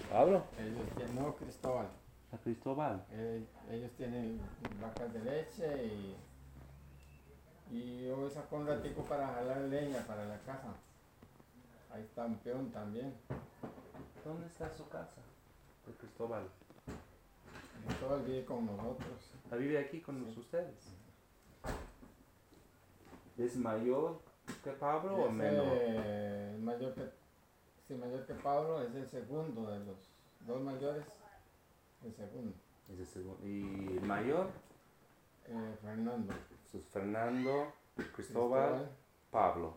Pablo. Ellos tienen, no, Cristóbal. A Cristóbal. Ellos tienen vacas de leche y yo saco un ratico para jalar leña para la casa. Ahí está un peón también. ¿Dónde está su casa? De Cristóbal. Cristóbal vive con nosotros. ¿Vive aquí con ustedes? ¿Es mayor que Pablo o menor? Mayor que, sí, mayor que Pablo, es el segundo de los dos mayores, el segundo. Es el segundo. ¿Y mayor? Fernando. Sus Fernando, Cristóbal, Pablo.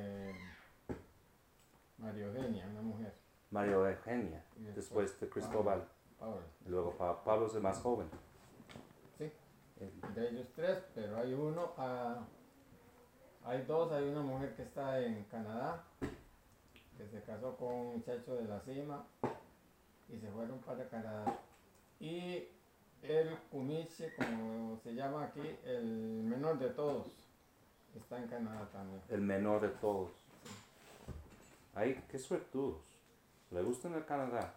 María Eugenia, una mujer. María Eugenia, después de Cristóbal. Pablo. Y luego Pablo es el más joven. Sí, de ellos tres, pero hay uno, hay dos, hay una mujer que está en Canadá, que se casó con un muchacho de la cima y se fueron para Canadá. Y el Cumiche, como se llama aquí, el menor de todos, está en Canadá también. El menor de todos. Ay, qué suertudos. ¿Le gustan el Canadá?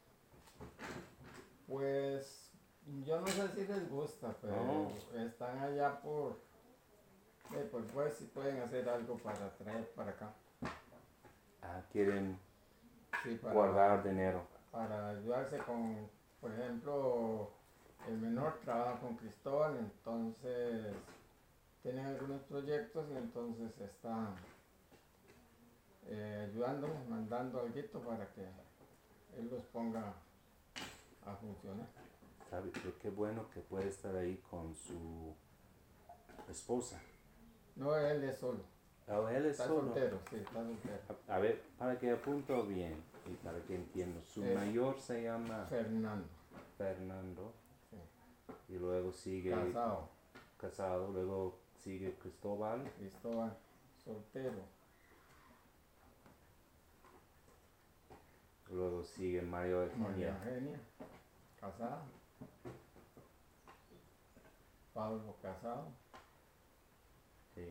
Pues yo no sé si les gusta, pero están allá pues si pueden hacer algo para traer para acá. Quieren Sí, guardar dinero. Para ayudarse con, por ejemplo, el menor trabaja con Cristóbal, entonces tienen algunos proyectos y entonces están ayudándoles, mandando algo para que él los ponga a funcionar. ¿Sabe? Qué bueno que puede estar ahí con su esposa. No, él es solo. Él es Está solo. soltero, sí, está soltero. A ver, para que apunto bien y para que entiendo. Su mayor se llama Fernando. Sí. Y luego sigue casado, luego sigue Cristóbal, soltero. Luego sigue María Eugenia, casada. Pablo, casado. Sí.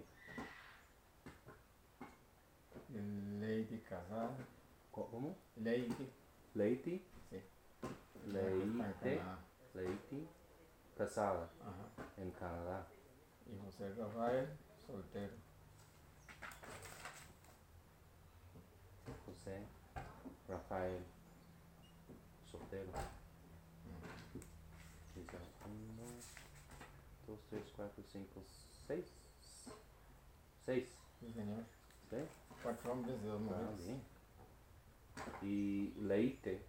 Lady, casada. ¿Cómo? Lady. Lady. Sí. Lady, casada. Ajá. En Canadá. Y José Rafael, soltero. José Rafael, soltero. 1, 2, 3, 4, 5, 6. 6. Sí, señor. ¿Sí? 4 hombres y 2 mujeres. Bien. Y Leite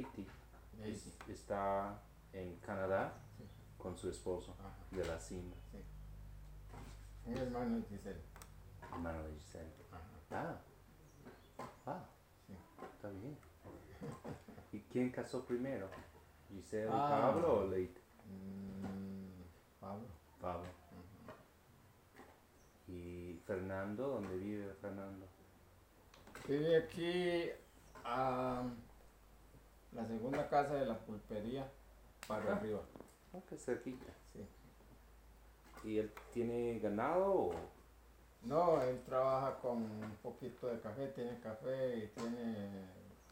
está en Canadá, sí, con su esposo. Ajá. De la cima. Sí. Un hermano de Giselle. Hermano de Giselle. Ajá. Sí. Está bien. ¿Y quién casó primero? ¿Giselle y Pablo o Leite? Pablo. Uh-huh. ¿Y Fernando? ¿Dónde vive Fernando? Vive aquí a la segunda casa de la pulpería para arriba. Qué cerquita. Sí. ¿Y él tiene ganado o...? No, él trabaja con un poquito de café, tiene café y tiene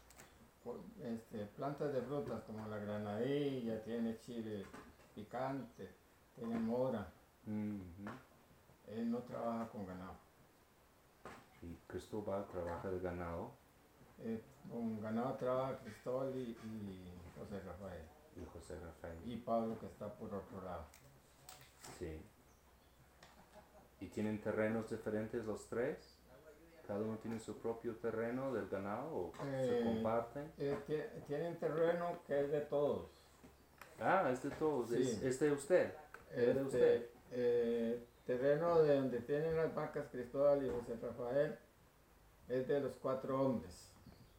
plantas de frutas como la granadilla, tiene chile picante, tiene mora. Uh-huh. Él no trabaja con ganado. ¿Y Cristóbal trabaja de ganado? Con ganado trabaja Cristóbal y José Rafael. Y Pablo, que está por otro lado. Sí. ¿Y tienen terrenos diferentes los tres? ¿Cada uno tiene su propio terreno del ganado o se comparten? Tienen terreno que es de todos. Es de todos. Sí. ¿Es de usted? ¿Es de usted? Terreno de donde tienen las vacas Cristóbal y José Rafael es de los 4 hombres.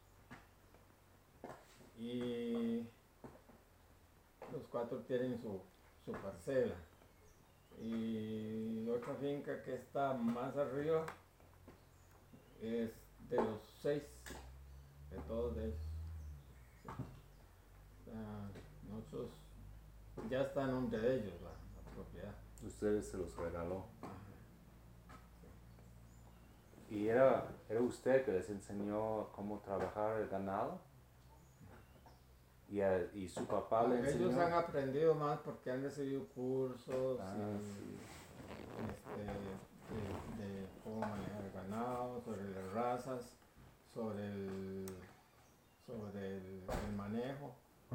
Y los 4 tienen su parcela. Y otra finca que está más arriba es de los 6, de todos ellos. Sí. Nosotros ya está en nombre de ellos la propiedad. Ustedes se los regaló. Sí. ¿Y era usted que les enseñó cómo trabajar el ganado? Y su papá le enseñó. Ellos han aprendido más porque han recibido cursos Sí. de cómo manejar el ganado, sobre las razas, sobre el manejo.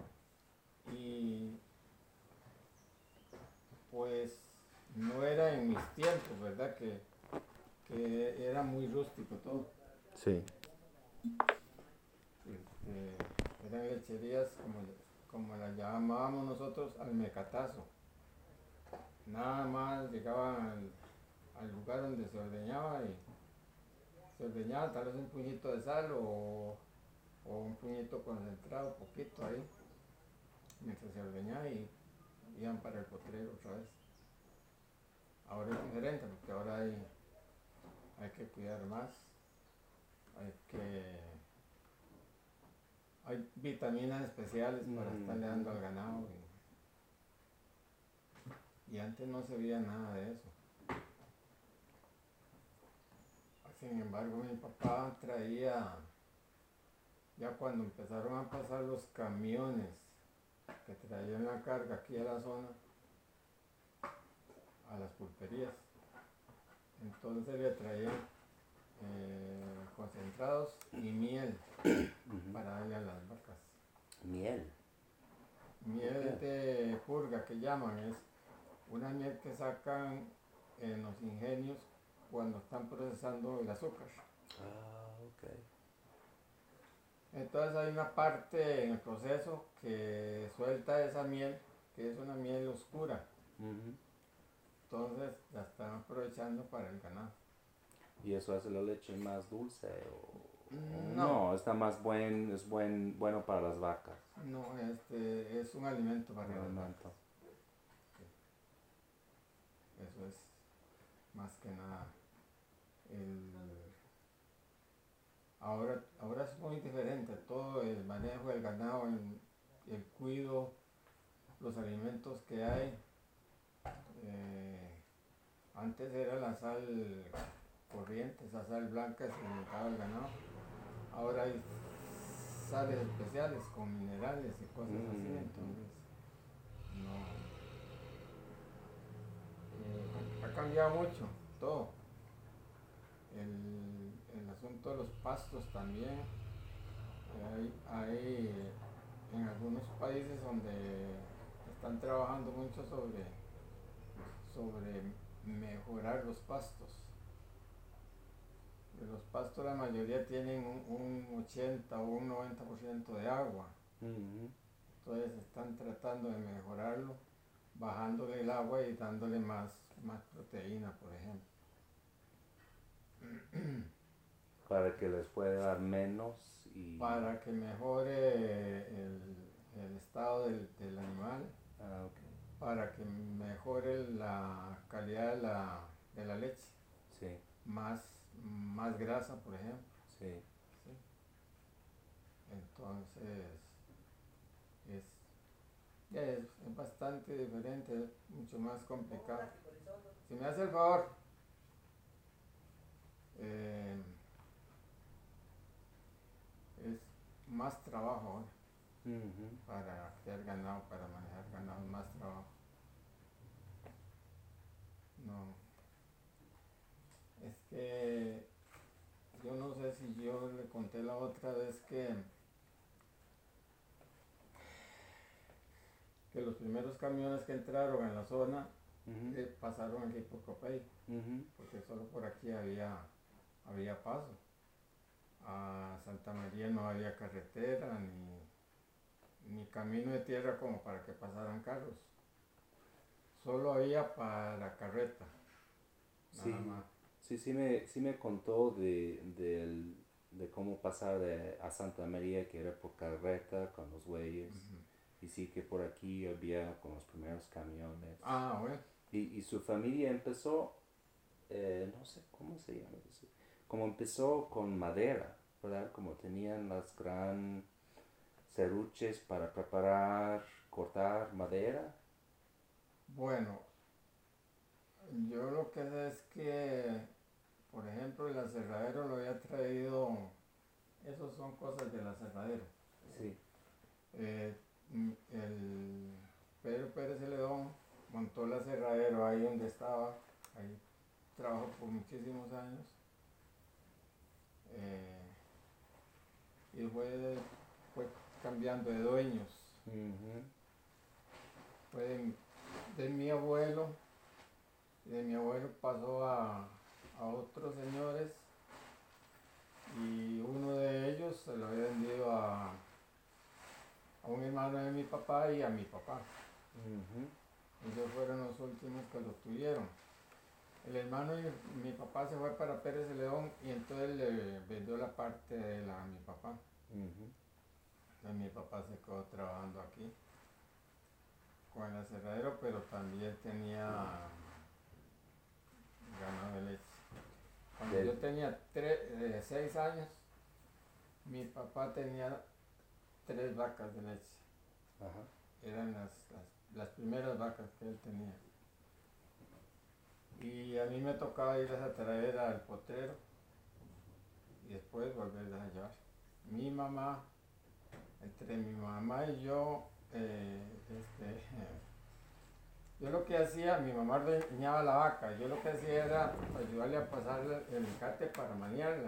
Y pues no era en mis tiempos, ¿verdad? Que era muy rústico todo. Sí. Eran lecherías como las llamábamos nosotros al mecatazo. Nada más llegaban al lugar donde se ordeñaba y se ordeñaba tal vez un puñito de sal o un puñito concentrado, poquito ahí, mientras se ordeñaba y iban para el potrero otra vez. Ahora es diferente porque ahora hay que cuidar más, hay vitaminas especiales para estarle dando al ganado y antes no se veía nada de eso. Sin embargo, mi papá traía, ya cuando empezaron a pasar los camiones que traían la carga aquí a la zona, a las pulperías, entonces le traían concentrados y miel para darle a las vacas. Miel. Miel de purga que llaman, es una miel que sacan en los ingenios cuando están procesando el azúcar. Ok. Entonces hay una parte en el proceso que suelta esa miel, que es una miel oscura. Entonces la están aprovechando para el ganado. ¿Y eso hace la leche más dulce No, está más bueno para las vacas? No, es un alimento para las vacas. Eso es más que nada. Ahora es muy diferente todo el manejo del ganado, el cuido, los alimentos que hay. Antes era la sal corriente, esa sal blanca se alimentaba el ganado. Ahora hay sales especiales con minerales y cosas así, entonces no. Ha cambiado mucho todo. El asunto de los pastos también. Hay en algunos países donde están trabajando mucho sobre mejorar los pastos. Los pastos la mayoría tienen un 80 o un 90% de agua. Entonces están tratando de mejorarlo, bajándole el agua y dándole más proteína, por ejemplo. Para que les pueda dar menos y... Para que mejore el estado del animal. Okay. Para que mejore la calidad de la leche. Sí. Más grasa, por ejemplo. Sí. Entonces es bastante diferente, es mucho más complicado. Si me hace el favor, es más trabajo ahora. Para criar ganado, para manejar ganado, es más trabajo. No. Es que yo no sé si yo le conté la otra vez que los primeros camiones que entraron en la zona pasaron aquí por Copey, porque solo por aquí había paso. A Santa María no había carretera ni camino de tierra como para que pasaran carros. Solo había para carreta. Sí, nada más. sí me contó de cómo pasar a Santa María, que era por carreta con los bueyes. Y sí que por aquí había con los primeros camiones. Bueno. Y su familia empezó, no sé cómo se llama eso, como empezó con madera, ¿verdad? Como tenían las gran serruches para cortar madera. Bueno, yo lo que sé es que, por ejemplo, el aserradero lo había traído, esos son cosas del aserradero. Sí. el Pedro Pérez Celedón montó el aserradero ahí donde estaba, ahí trabajó por muchísimos años. Y fue cambiando de dueños. Fue de mi abuelo, y de mi abuelo pasó a otros señores, y uno de ellos se lo había vendido a un hermano de mi papá y a mi papá. Ellos fueron los últimos que lo tuvieron. El hermano de mi papá se fue para Pérez Celedón y entonces le vendió la parte de él a mi papá. Entonces mi papá se quedó trabajando aquí con el aserradero, pero también tenía ganado de leche. Cuando yo tenía 6 años, mi papá tenía 3 vacas de leche. Eran las primeras vacas que él tenía. Y a mí me tocaba irlas a traer al potrero y después volverlas a llevar. Mi mamá, entre mi mamá y yo, yo lo que hacía, mi mamá ordeñaba la vaca, yo lo que hacía era ayudarle a pasar el mecate para maniarla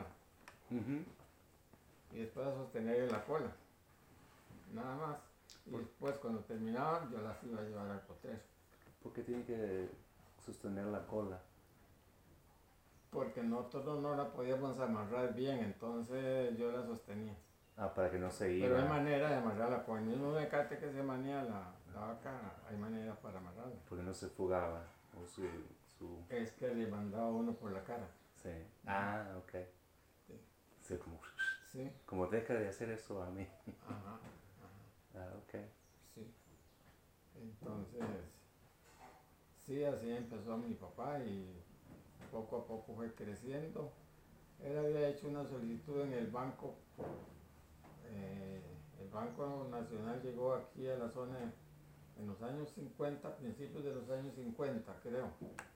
y después a sostenerle la cola, nada más. Y después cuando terminaban yo las iba a llevar al potrero. ¿Por qué tiene que sostener la cola? Porque nosotros no la podíamos amarrar bien, entonces yo la sostenía. Para que no se iba. Pero hay manera de amarrarla, con el mismo mecate que se manía la vaca, hay manera para amarrarla. Porque no se fugaba. Es que le mandaba uno por la cara. Sí. Ok. Sí. Sí, como deja de hacer eso a mí. Ok. Sí. Entonces, sí, así empezó mi papá y poco a poco fue creciendo. Él había hecho una solicitud en el banco. El Banco Nacional llegó aquí a la zona en los años 50, principios de los años 50, creo.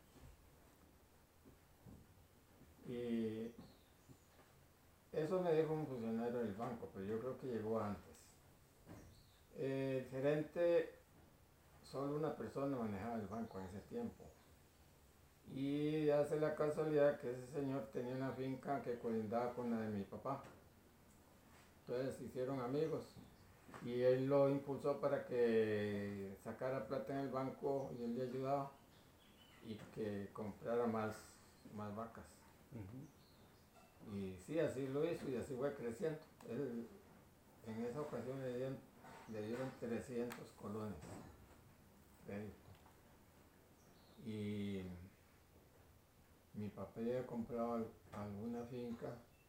Y eso me dijo un funcionario del banco, pero yo creo que llegó antes. El gerente, solo una persona manejaba el banco en ese tiempo. Y hace la casualidad que ese señor tenía una finca que colindaba con la de mi papá. Entonces se hicieron amigos y él lo impulsó para que sacara plata en el banco y él le ayudaba y que comprara más vacas. Y sí, así lo hizo y así fue creciendo. Él, en esa ocasión le dieron 300 colones crédito. Y mi papá ya había comprado alguna finca.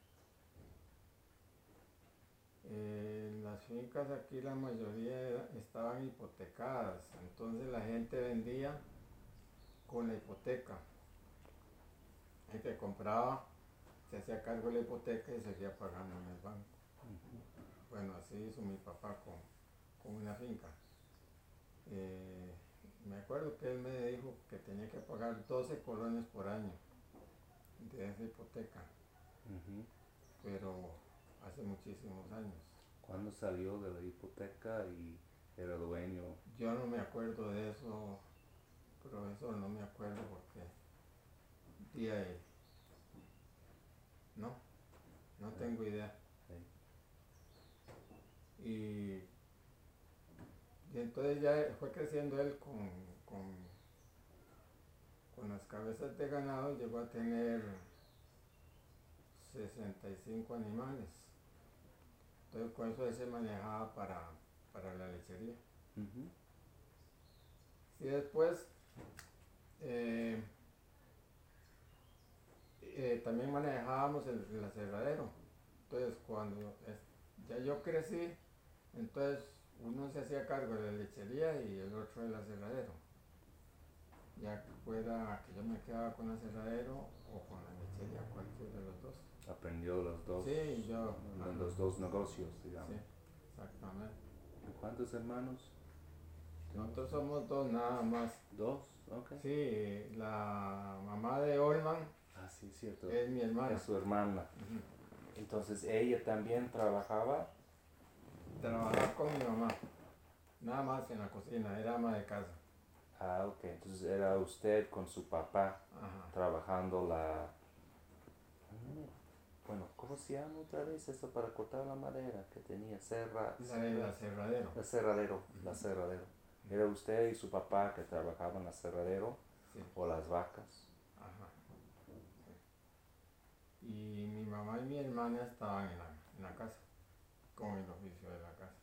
Las fincas aquí la mayoría estaban hipotecadas, entonces la gente vendía con la hipoteca. El que compraba se hacía cargo de la hipoteca y seguía pagando en el banco. Bueno, así hizo mi papá con una finca. Me acuerdo que él me dijo que tenía que pagar 12 colones por año de esa hipoteca, pero hace muchísimos años. ¿Cuándo salió de la hipoteca y era dueño? Yo no me acuerdo de eso, profesor, no me acuerdo porque no tengo idea. Y entonces ya fue creciendo él con las cabezas de ganado, llegó a tener 65 animales. Entonces con eso él se manejaba para la lechería. Y después también manejábamos el aserradero. Entonces cuando ya yo crecí, entonces uno se hacía cargo de la lechería y el otro del aserradero. Ya fuera que yo me quedaba con el aserradero o con la lechería, cualquiera de los dos. Aprendió los dos. Sí, yo. Los dos negocios, digamos. Sí, exactamente. ¿Cuántos hermanos? Nosotros somos 2 nada más. 2, ok. Sí, la mamá de Olman. Sí, cierto. Es mi hermana. Es su hermana. Entonces ella también trabajaba. Trabajaba con mi mamá. nada más en la cocina, era ama de casa. Ah, ok. Entonces era usted con su papá Ajá. trabajando la... Bueno, ¿cómo se llama otra vez eso para cortar la madera que tenía? El aserradero. El aserradero. Era usted y su papá que trabajaban en el aserradero Sí. o las vacas. Ajá. Sí. Y mi mamá y mi hermana estaban en la casa, con el oficio de la casa.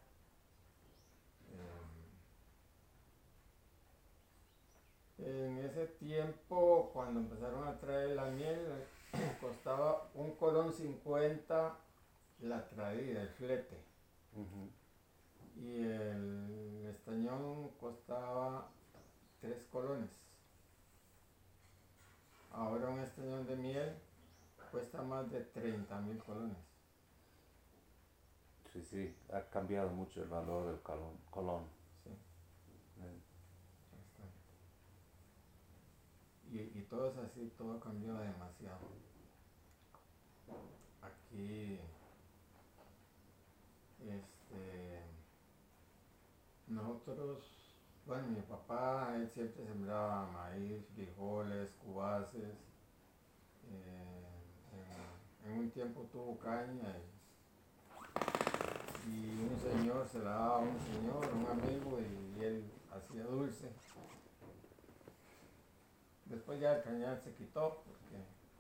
En ese tiempo, cuando empezaron a traer la miel, costaba 1,50 la traída, el flete. Ujú. Y el estañón costaba 3 colones. Ahora un estañón de miel cuesta más de 30.000 colones. Sí, sí, ha cambiado mucho el valor del colón. Sí, Eh, bastante. Y todo es así, todo ha cambiado demasiado. Aquí, nosotros, bueno, mi papá, él siempre sembraba maíz, frijoles, cubaces. En un tiempo tuvo caña y un señor se la daba a un señor, un amigo, y él hacía dulce. Después ya el cañal se quitó porque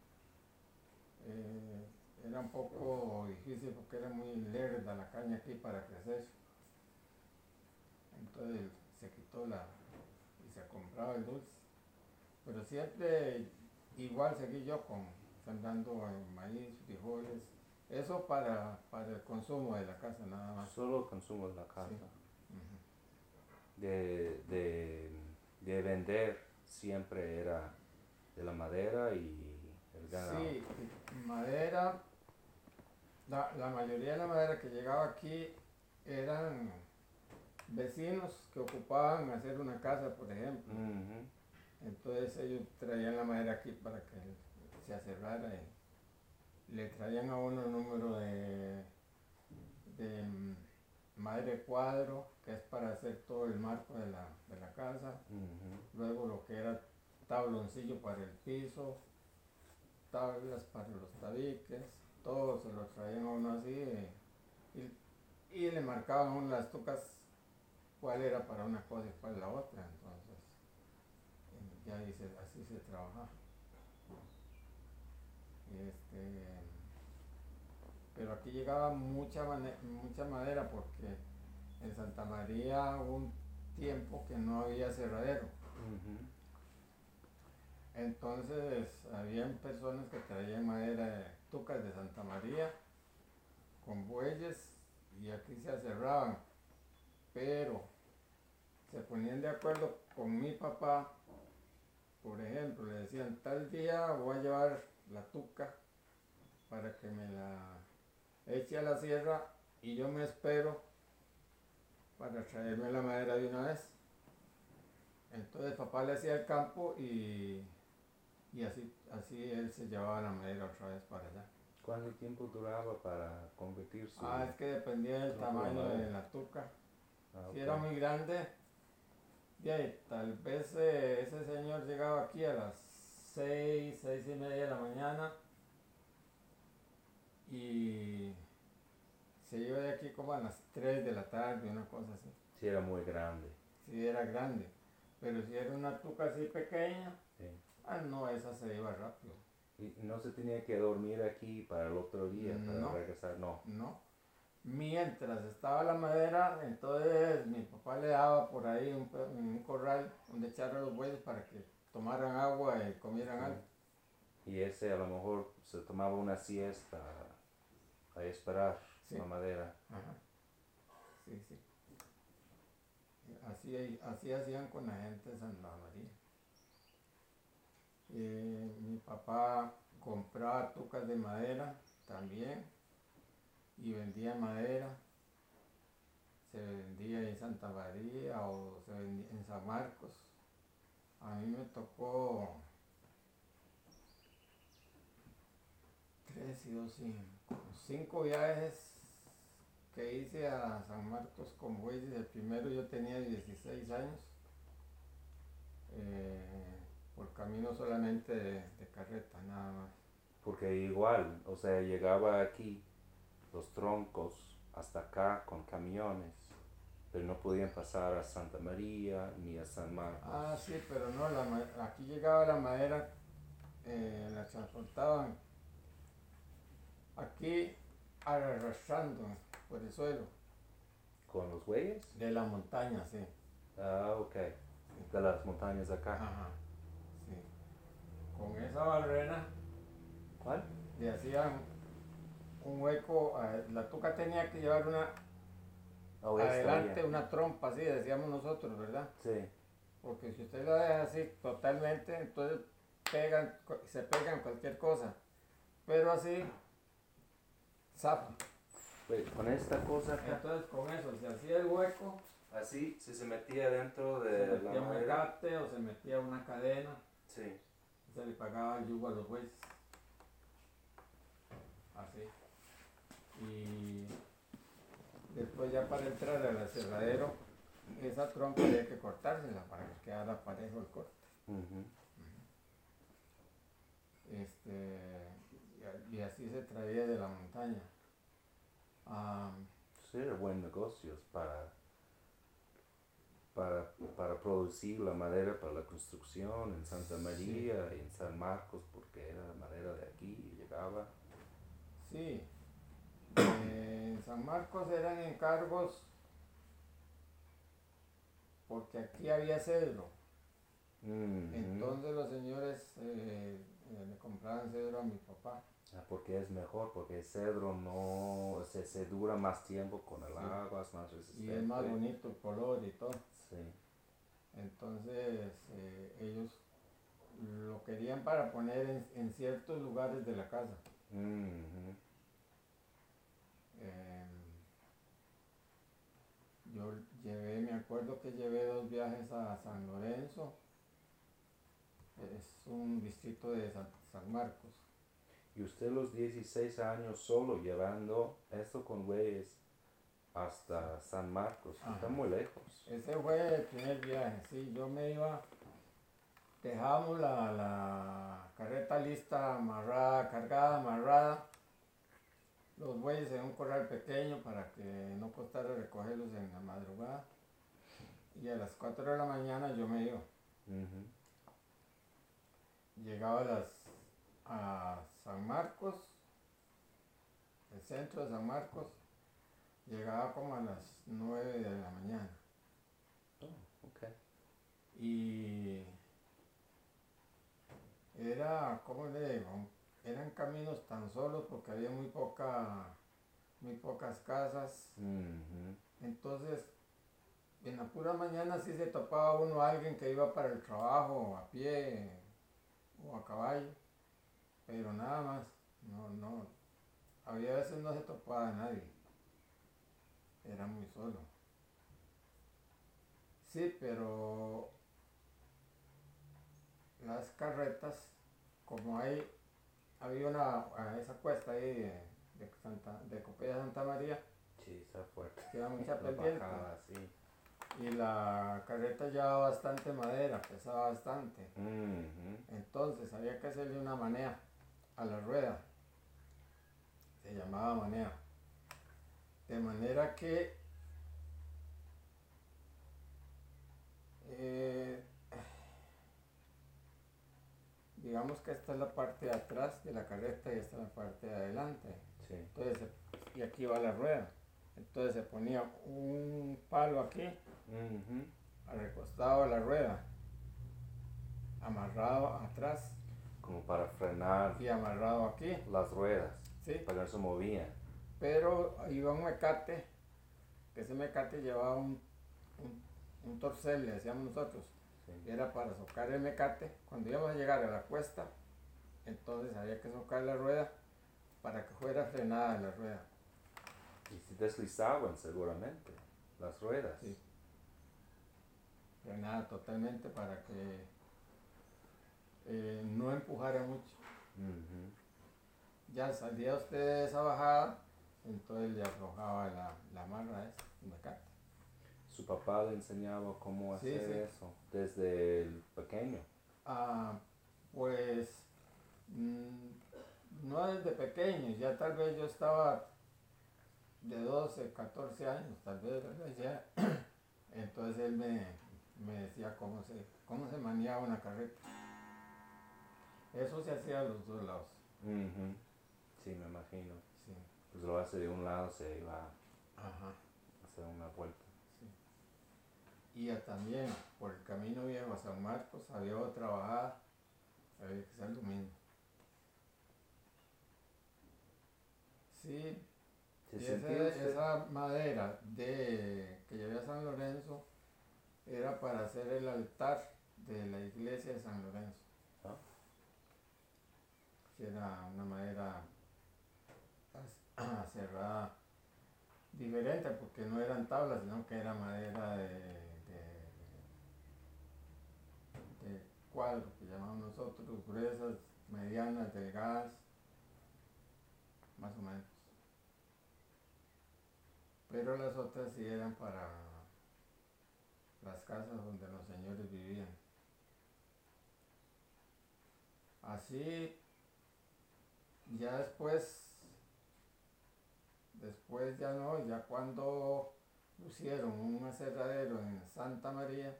era un poco difícil porque era muy lerda la caña aquí para crecer. Entonces se quitó y se compraba el dulce. Pero siempre igual seguí yo sembrando maíz, frijoles, eso para el consumo de la casa nada más. Solo consumo de la casa. Sí. Uh-huh. De vender siempre era de la madera y el ganado. Sí, madera, la mayoría de la madera que llegaba aquí eran vecinos que ocupaban hacer una casa, por ejemplo. Uh-huh. Entonces ellos traían la madera aquí para que se aserrara y le traían a uno el número de madre cuadro, que es para hacer todo el marco de la casa. Uh-huh. Luego lo que era tabloncillo para el piso, tablas para los tabiques, todo se lo traían a uno así y le marcaban a uno las tucas cuál era para una cosa y cuál la otra. Entonces ya así se trabajaba. Pero aquí llegaba mucha madera porque en Santa María hubo un tiempo que no había aserradero. Uh-huh. Entonces habían personas que traían madera de tucas de Santa María con bueyes y aquí se aserraban, pero se ponían de acuerdo con mi papá. Por ejemplo, le decían tal día voy a llevar la tuca para que me la eche a la sierra y yo me espero para traerme la madera de una vez. Entonces papá le hacía el campo y así él se llevaba la madera otra vez para allá. ¿Cuánto tiempo duraba para convertir su... Es que dependía del tamaño de la tuca. Si okay. era muy grande, tal vez ese señor llegaba aquí a las 6:30 de la mañana y se iba de aquí como a las 3 de la tarde, una cosa así. Si era muy grande. Si era grande, pero si era una tuca así pequeña, Sí. no, esa se iba rápido. ¿Y no se tenía que dormir aquí para el otro día, para regresar? No. Mientras estaba la madera, entonces mi papá le daba por ahí un corral donde echar a los bueyes para que tomaran agua y comieran algo. Y ese a lo mejor se tomaba una siesta a esperar la madera. Ajá. Sí. Así hacían con la gente de Santa María. Mi papá compraba tucas de madera también y vendía madera. Se vendía en Santa María o se vendía en San Marcos. A mí me tocó 3 y 2, 5 viajes que hice a San Marcos con bueyes, el primero yo tenía 16 años, por camino solamente de carreta, nada más. Porque igual, o sea, llegaba aquí los troncos hasta acá con camiones, pero no podían pasar a Santa María ni a San Marcos. Ah, sí, pero no, aquí llegaba la madera, la transportaban aquí arrastrando por el suelo. ¿Con los bueyes? De la montaña, sí. Ah, ok. Sí. De las montañas de acá. Ajá, sí. Con esa barrera ¿Cuál? le hacían un hueco, la tuca tenía que llevar Oh, adelante una trompa, así decíamos nosotros, ¿verdad? Sí. Porque si usted la deja así totalmente, entonces se pegan cualquier cosa. Pero así, zafa. Con esta cosa acá, Entonces con eso se hacía el hueco, así, si se metía dentro se de la metía un madera. mecate o se metía una cadena, Sí. se le pagaba el yugo a los bueyes. Así. Y después ya para entrar al aserradero, esa trompa había que cortársela para que quedara parejo el corte. Ujú. Y así se traía de la montaña. Sí, era buen negocio para producir la madera para la construcción en Santa María y en San Marcos, porque era madera de aquí y llegaba. Sí, en San Marcos eran encargos porque aquí había cedro. Ujú. Entonces los señores le compraban cedro a mi papá. Ah, porque es mejor, porque el cedro no se dura más tiempo con el Sí. agua, es más resistente. Y es más bonito el color y todo. Sí. Entonces ellos lo querían para poner en ciertos lugares de la casa. Ujú. Yo me acuerdo que llevé 2 viajes a San Lorenzo, es un distrito de San Marcos. Y usted los 16 años solo llevando esto con bueyes hasta San Marcos, Ajá. está muy lejos. Ese fue el primer viaje, sí, yo me iba, dejábamos la carreta lista, amarrada, cargada, amarrada, los bueyes en un corral pequeño para que no costara recogerlos en la madrugada, y a las 4 de la mañana yo me iba. Ujú. Llegaba a San Marcos, el centro de San Marcos, llegaba como a las 9 de la mañana. Oh, ok. Y era, ¿cómo le digo? Eran caminos tan solos porque había muy pocas casas. Ujú. Entonces, en la pura mañana sí se topaba uno a alguien que iba para el trabajo a pie o a caballo, pero nada más. No, había veces no se topaba a nadie. Era muy solo. Sí, pero las carretas, como había esa cuesta ahí de Copilla Santa María, Sí, está fuerte. queda mucha La pendiente. bajada, sí. Y la carreta llevaba bastante madera, pesaba bastante. Ujú. Entonces había que hacerle una manea a la rueda. Se llamaba manea. De manera que digamos que esta es la parte de atrás de la carreta y esta es la parte de adelante. Sí. Entonces, y aquí va la rueda. Entonces se ponía un palo aquí, Ujú. al recostado de la rueda, amarrado atrás Como para frenar y amarrado aquí, las ruedas, ¿sí? para que no se movían. Pero iba un mecate, que ese mecate llevaba un torcel, le decíamos nosotros. Sí. Era para socar el mecate. Cuando íbamos a llegar a la cuesta, entonces había que socar la rueda para que fuera frenada la rueda. Y se deslizaban seguramente las ruedas. Sí. Frenada totalmente para que no empujara mucho. Ujú. Ya salía usted de esa bajada, entonces le aflojaba la amarra esa, el mecate. Su papá le enseñaba cómo Sí, hacer sí. eso desde el pequeño. Ah, pues no desde pequeño, ya tal vez yo estaba de 12, 14 años, tal vez, ¿verdad? Ya. Entonces él me decía cómo se maniaba una carreta. Eso se hacía a los dos lados. Ujú. Sí, me imagino. Sí. Pues lo hace de un lado, se iba a Ajá. hacer una vuelta. Sí. Y también por el camino viejo a San Marcos había otra bajada, había que hacer lo mismo. Sí, ¿Se y sentía usted? esa madera que llevé a San Lorenzo era para hacer el altar de la iglesia de San Lorenzo. ¿No? Que era una madera cerrada diferente porque no eran tablas, sino que era madera de cuadro, que llamamos nosotros, gruesas, medianas, delgadas, más o menos. Pero las otras sí eran para las casas donde los señores vivían. Así, ya después ya no, ya cuando pusieron un aserradero en Santa María,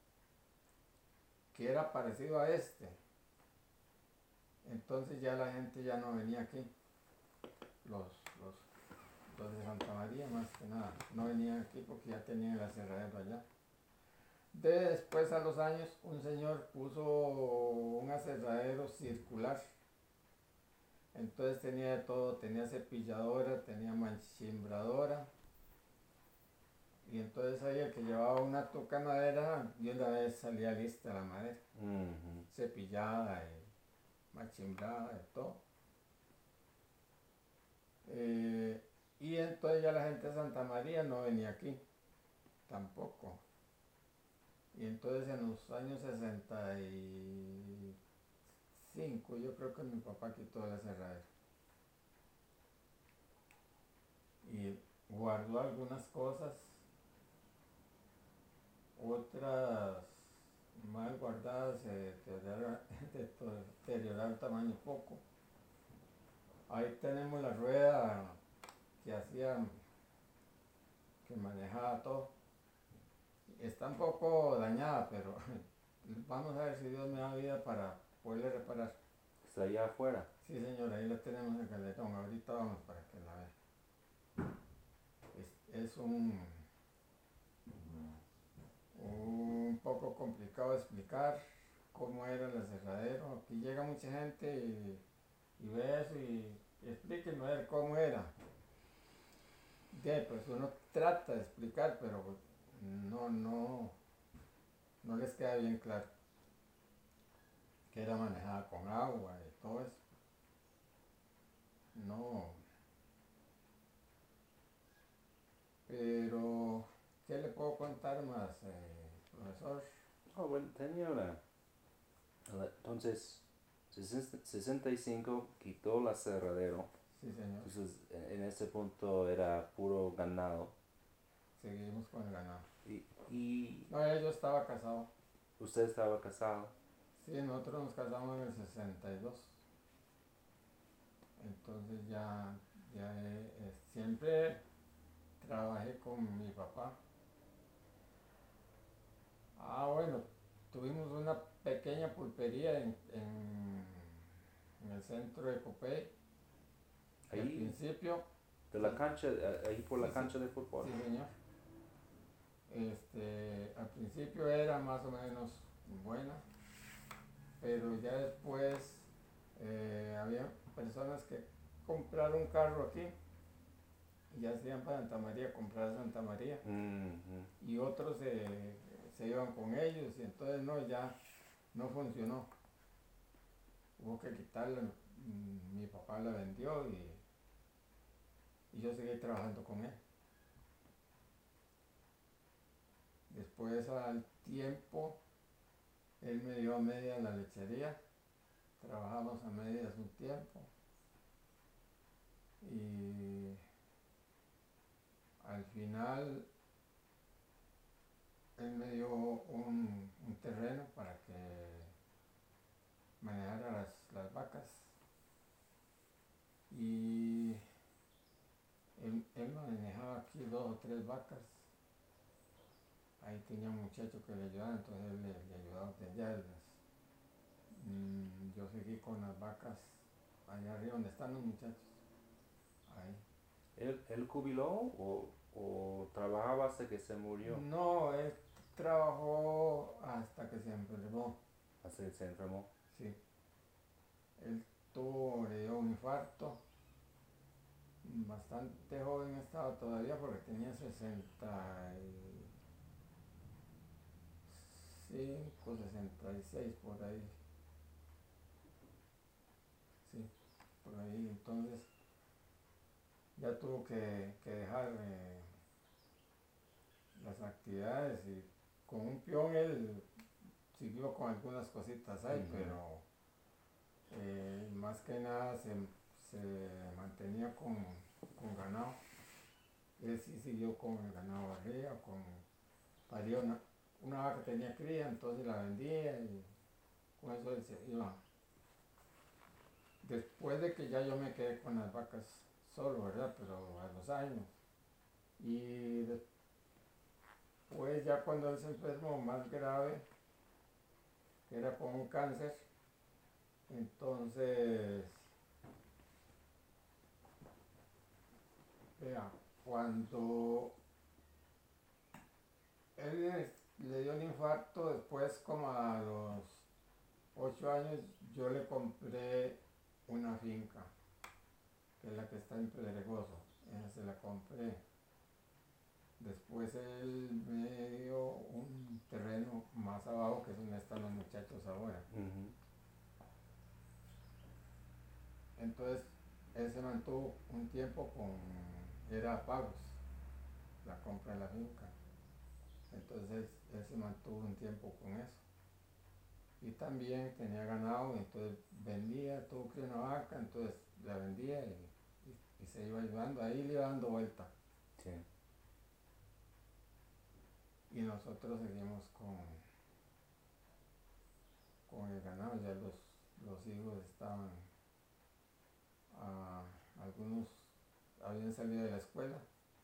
que era parecido a este, entonces ya la gente ya no venía aquí, los de Santa María más que nada, no venían aquí porque ya tenían el aserradero allá. Después a los años un señor puso un aserradero circular, entonces tenía de todo, tenía cepilladora, tenía manchimbradora, y entonces ahí el que llevaba una tuca de madera, y una vez salía lista la madera, Ujú. cepillada y machimbrada y todo. Y entonces ya la gente de Santa María no venía aquí, tampoco. Y entonces en los años 65 yo creo que mi papá quitó el aserradero. Y guardó algunas cosas, otras mal guardadas se deterioraron tamaño poco. Ahí tenemos la rueda que hacía, que manejaba todo. Está un poco dañada, pero vamos a ver si Dios me da vida para poderle reparar. Está allá afuera. Sí, señor, ahí la tenemos en el galetón. Ahorita vamos para que la vea. Es un poco complicado de explicar cómo era el aserradero. Aquí llega mucha gente y ve eso y explíquenme a ver cómo era. Pues uno trata de explicar, pero no les queda bien claro que era manejada con agua y todo eso. No, pero ¿qué le puedo contar más, profesor? Oh, bueno, tenía entonces, 65 quitó el aserradero. Sí, señor. Entonces, en ese punto era puro ganado. Seguimos con el ganado. Y No, yo estaba casado. usted estaba casado. Sí, nosotros nos casamos en el 62. Entonces siempre trabajé con mi papá. Bueno, tuvimos una pequeña pulpería en el centro de Copey. Al Ahí, principio, de la sí, cancha, ahí por la sí, cancha de fútbol. sí, señor. Al principio era más o menos buena, pero ya después había personas que compraron un carro aquí y ya se iban para Santa María, comprar Santa María, Ujú. y otros se iban con ellos y entonces no, ya no funcionó. Hubo que quitarla, mi papá la vendió y yo seguí trabajando con él. Después al tiempo, él me dio a medias la lechería, trabajamos a medias un tiempo y al final él me dio un terreno para que manejara las vacas y él manejaba aquí 2 o 3 vacas. Ahí tenía un muchacho que le ayudaba, entonces él le ayudaba a atenderlas. Yo seguí con las vacas allá arriba donde están los muchachos. Ahí. ¿Él jubiló o trabajaba hasta que se murió? No, él trabajó hasta que se enfermó. Hasta que se enfermó. Sí. Él le dio un infarto. Bastante joven estaba todavía porque tenía 65, 66 por ahí. Sí, por ahí. Entonces ya tuvo que dejar las actividades y con un peón él siguió con algunas cositas ahí, pero más que nada se mantenía con ganado. Él sí siguió con el ganado arriba, paría una vaca que tenía cría, entonces la vendía y con eso él se iba. Después de que ya yo me quedé con las vacas solo, ¿verdad? Pero a los años. Y después ya cuando él se enfermó más grave, que era con un cáncer, entonces, vea, cuando él le dio un infarto, después como a los 8 años, yo le compré una finca, que es la que está en Pedregoso. Esa se la compré. Después él me dio un terreno más abajo, que es donde están los muchachos ahora. Entonces, él se mantuvo un tiempo era a pagos, la compra de la finca. Entonces, él se mantuvo un tiempo con eso. Y también tenía ganado, entonces vendía, tuvo que una vaca, entonces la vendía y se iba ayudando, ahí le iba dando vuelta. Sí. Y nosotros seguimos con el ganado, ya los hijos estaban, algunos habían salido de la escuela.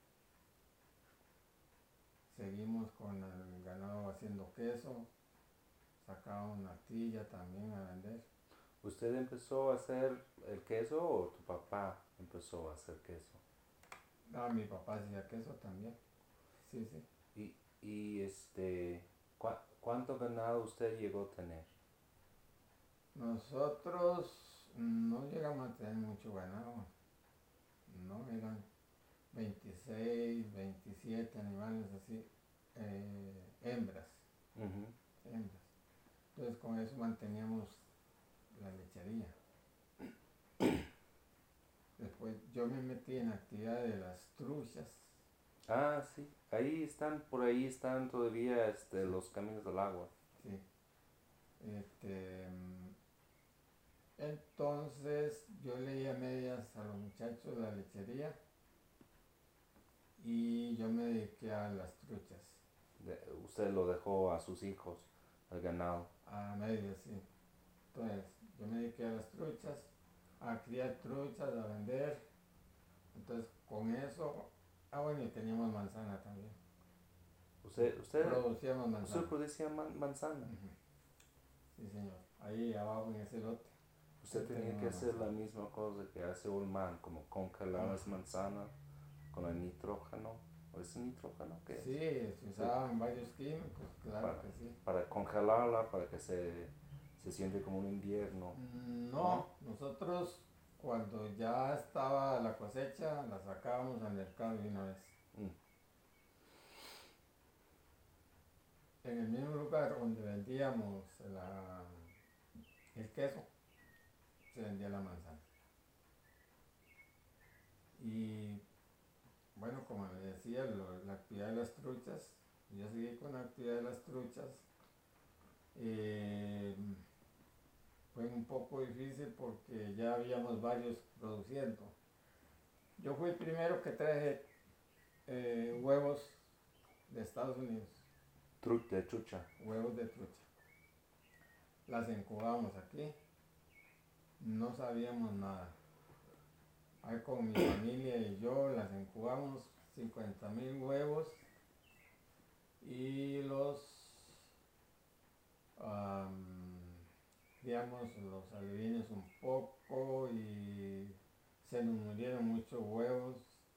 Seguimos con el ganado haciendo queso, sacábamos natilla también a vender. ¿Usted empezó a hacer el queso o tu papá empezó a hacer queso? No, mi papá hacía queso también. Sí, sí. Y ¿cuánto ganado usted llegó a tener? Nosotros no llegamos a tener mucho ganado. No, eran 26, 27 animales así, hembras. Hembras. Entonces con eso manteníamos la lechería. Después yo me metí en la actividad de las truchas. Ah, sí. Por ahí están todavía los caminos del agua. Sí. Entonces yo leía medias a los muchachos la lechería y yo me dediqué a las truchas. Usted lo dejó a sus hijos, al ganado. A medias, sí. Entonces yo me dediqué a las truchas, a criar truchas, a vender. Entonces con eso, bueno, y teníamos manzana también. ¿Usted producíamos manzana? ¿Usted producía manzana? Sí, señor. Ahí abajo en ese lote. Usted tenía que hacer la misma cosa que hace un man, como congelar las manzanas con el nitrógeno. ¿O es nitrógeno? ¿Qué es? Sí, se usaban varios químicos, claro que sí. Para congelarla, para que se siente como un invierno. No, nosotros cuando ya estaba la cosecha la sacábamos al mercado de una vez. En el mismo lugar donde vendíamos el queso, se vendía la manzana. Y bueno, como les decía, la actividad de las truchas, yo seguí con la actividad de las truchas. Fue un poco difícil porque ya habíamos varios produciendo. Yo fui el primero que traje huevos de Estados Unidos, De trucha. huevos de trucha. Las incubamos aquí, no sabíamos nada. Ahí con mi familia y yo las incubamos 50,000 huevos y digamos, los alevines un poco y se nos murieron muchos huevos.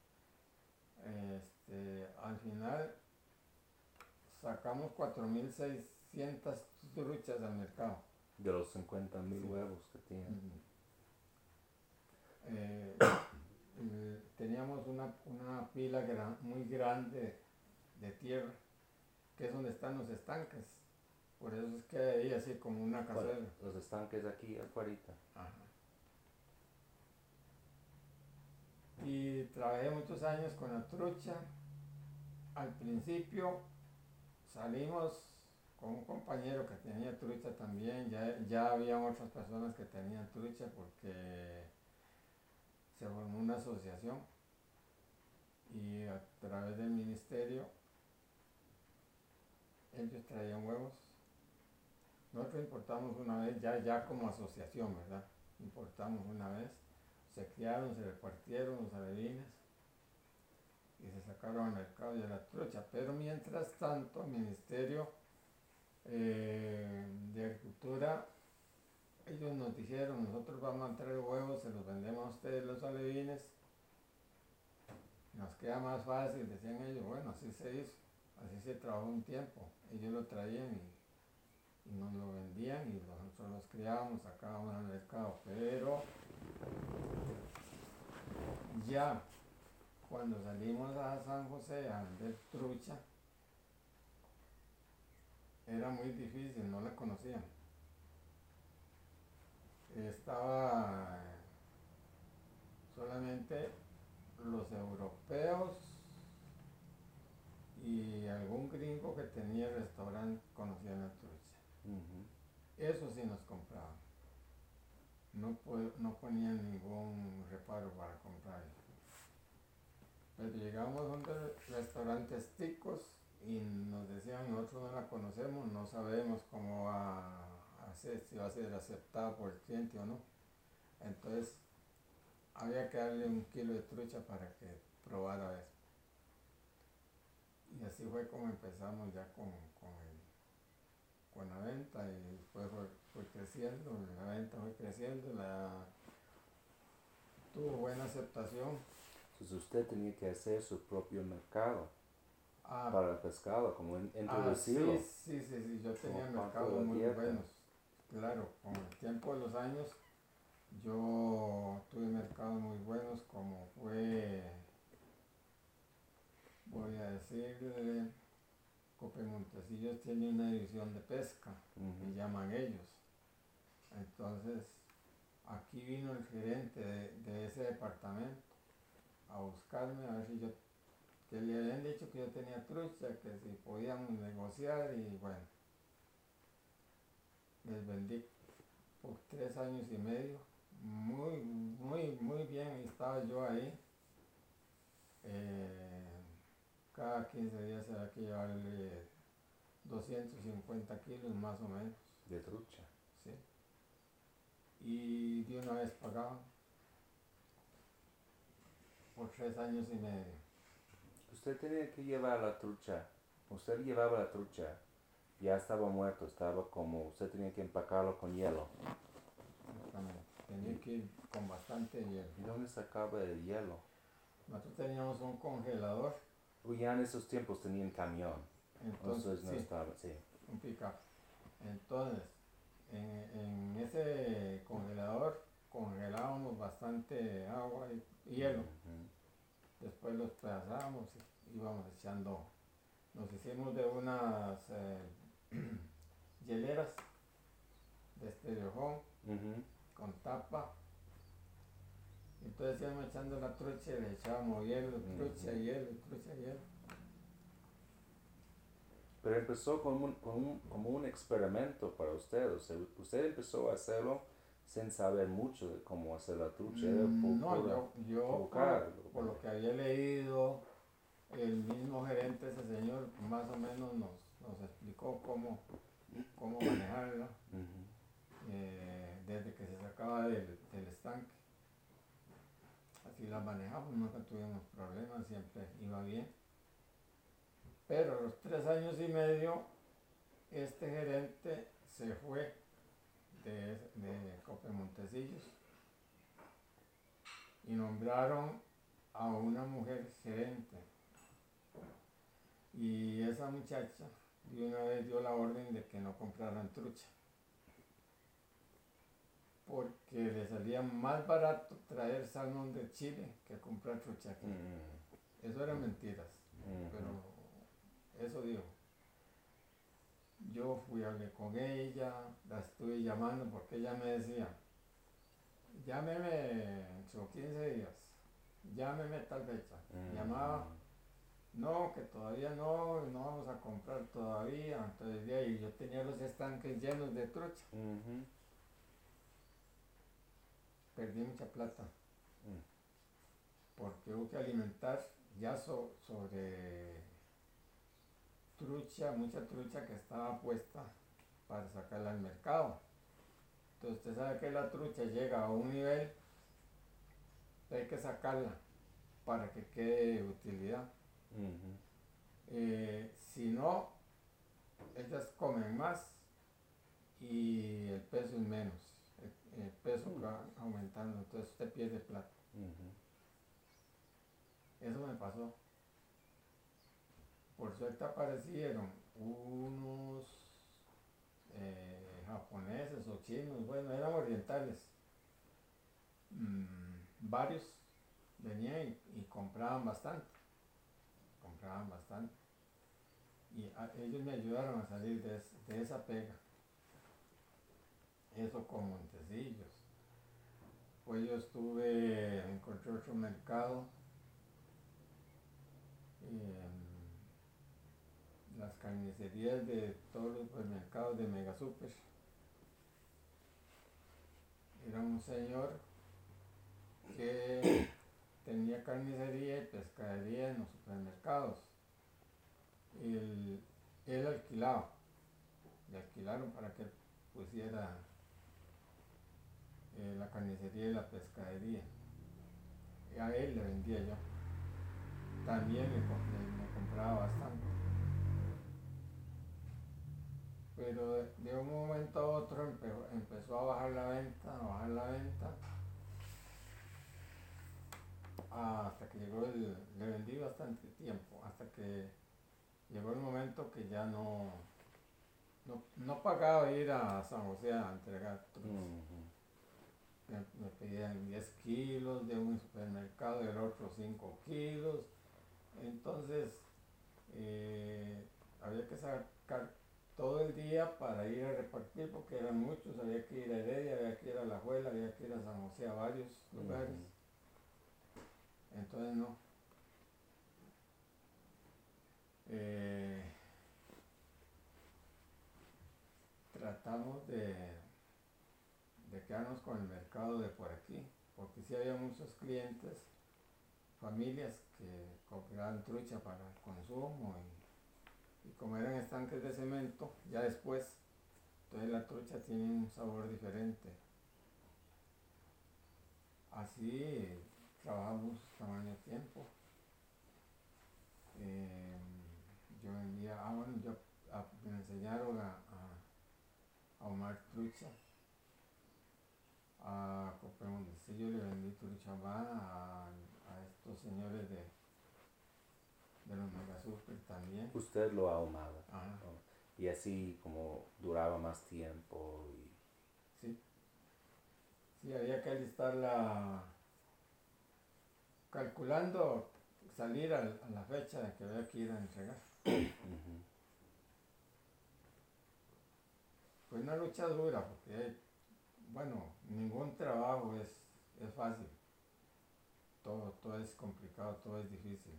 Al final sacamos 4,600 truchas al mercado. De los 50,000 huevos que tienen. Teníamos una pila muy grande de tierra, que es donde están los estanques. Por eso es que hay así como una cazuela. Los estanques aquí afuera. Ajá. Y trabajé muchos años con la trucha. Al principio salimos con un compañero que tenía trucha también. Ya había otras personas que tenían trucha porque se formó una asociación y a través del ministerio ellos traían huevos. Nosotros importamos una vez, ya como asociación, ¿verdad? Importamos una vez, se criaron, se repartieron los alevines y se sacaron al mercado de la trucha. Pero mientras tanto, el Ministerio de Agricultura, ellos nos dijeron, nosotros vamos a traer huevos, se los vendemos a ustedes los alevines, nos queda más fácil, decían ellos. Bueno, así se hizo, así se trabajó un tiempo. Ellos lo traían y nos lo vendían y nosotros los criábamos, sacábamos al mercado. Pero ya cuando salimos a San José a vender trucha, era muy difícil, no la conocían. Estaba solamente los europeos y algún gringo que tenía restaurante conocía la trucha. Eso sí nos compraban. No ponían ningún reparo para comprarlo. Pero llegamos a un restaurantes ticos y nos decían, nosotros no la conocemos, no sabemos cómo va a ser, si va a ser aceptada por el cliente o no. Entonces había que darle 1 kilo de trucha para que probara eso. Y así fue como empezamos ya con la venta, y después fue creciendo, la venta fue creciendo, tuvo buena aceptación. Entonces usted tenía que hacer su propio mercado para el pescado, como introducirlo. Sí, yo tenía mercados muy buenos. Claro, con el tiempo de los años yo tuve mercados muy buenos, como fue, voy a decirle, Cope Montecillos tiene una división de pesca, me llaman ellos. Entonces, aquí vino el gerente de ese departamento a buscarme a ver si que le habían dicho que yo tenía trucha, que si podíamos negociar, y bueno, les vendí por 3 años y medio, muy bien, estaba yo ahí. Cada 15 días había que llevarle 250 kilos más o menos. De trucha. Sí. Y de una vez pagaban por 3 años y medio. Usted tenía que llevar la trucha. Usted llevaba la trucha. Ya estaba muerto, estaba como, usted tenía que empacarlo con hielo. Exactamente. Tenía que ir con bastante hielo. ¿Y dónde sacaba el hielo? Nosotros teníamos un congelador. Ya en esos tiempos tenían camión. Entonces no sí, estaba, sí. Un pick-up. Entonces, en ese congelador congelábamos bastante agua y hielo. Después los pedazábamos y íbamos echando. Nos hicimos de unas hieleras de estereofón con tapa. Entonces íbamos echando la trucha y le echábamos hielo, trucha, hielo. Pero empezó como un experimento para usted. O sea, usted empezó a hacerlo sin saber mucho de cómo hacer la trucha. No, yo por lo que había leído, gerente, ese señor, más o menos nos explicó cómo manejarla desde que se sacaba del estanque. Así la manejamos, nunca tuvimos problemas, siempre iba bien. Pero a los 3 años y medio, este gerente se fue de Cope Montecillos y nombraron a una mujer gerente. Y esa muchacha de una vez dio la orden de que no compraran trucha, porque le salía más barato traer salmón de Chile que comprar trucha aquí. Eso eran mentiras, pero eso dijo. Yo fui, hablé con ella, la estuve llamando porque ella me decía, llámeme en 15 días, llámeme tal fecha. Llamaba, no, que todavía no vamos a comprar todavía. Entonces de ahí yo tenía los estanques llenos de trucha. Perdí mucha plata porque hubo que alimentar ya sobre trucha, mucha trucha que estaba puesta para sacarla al mercado. Entonces usted sabe que la trucha llega a un nivel, hay que sacarla para que quede de utilidad. Si no, ellas comen más y el peso es menos. El peso va aumentando, entonces usted pierde plata. Eso me pasó. Por suerte aparecieron unos japoneses o chinos, bueno, eran orientales. Varios venían y compraban bastante. Y ellos me ayudaron a salir de esa pega. Eso con Montecillos. Pues yo encontré otro mercado, las carnicerías de todos los supermercados de Mega Super. Era un señor que tenía carnicería y pescadería en los supermercados. Él alquilaba, le alquilaron para que pusiera la carnicería y la pescadería. Y a él le vendía yo. También me compraba bastante. Pero de un momento a otro empezó a bajar la venta, hasta que llegó le vendí bastante tiempo, hasta que llegó el momento que ya no pagaba ir a San José a entregar trucos. Me pedían 10 kilos de un supermercado, del otro 5 kilos. Entonces había que sacar todo el día para ir a repartir porque eran muchos. Había que ir a Heredia, había que ir a La Juela, había que ir a San José, a varios lugares. Entonces no. Tratamos de quedarnos con el mercado de por aquí, porque sí había muchos clientes, familias que compraban trucha para el consumo y como eran estanques de cemento, ya después, entonces la trucha tiene un sabor diferente. Así trabajamos tamaño tiempo. Yo vendía, me enseñaron a ahumar trucha. A Cope Montecillos le vendí trucha a estos señores de los Mega Super también. Usted lo ahumaba. Ajá. Y así como duraba más tiempo. Sí, había que alistarla calculando salir a la fecha de que había que ir a entregar. Fue una lucha dura porque, ningún trabajo es fácil. Todo es complicado, todo es difícil.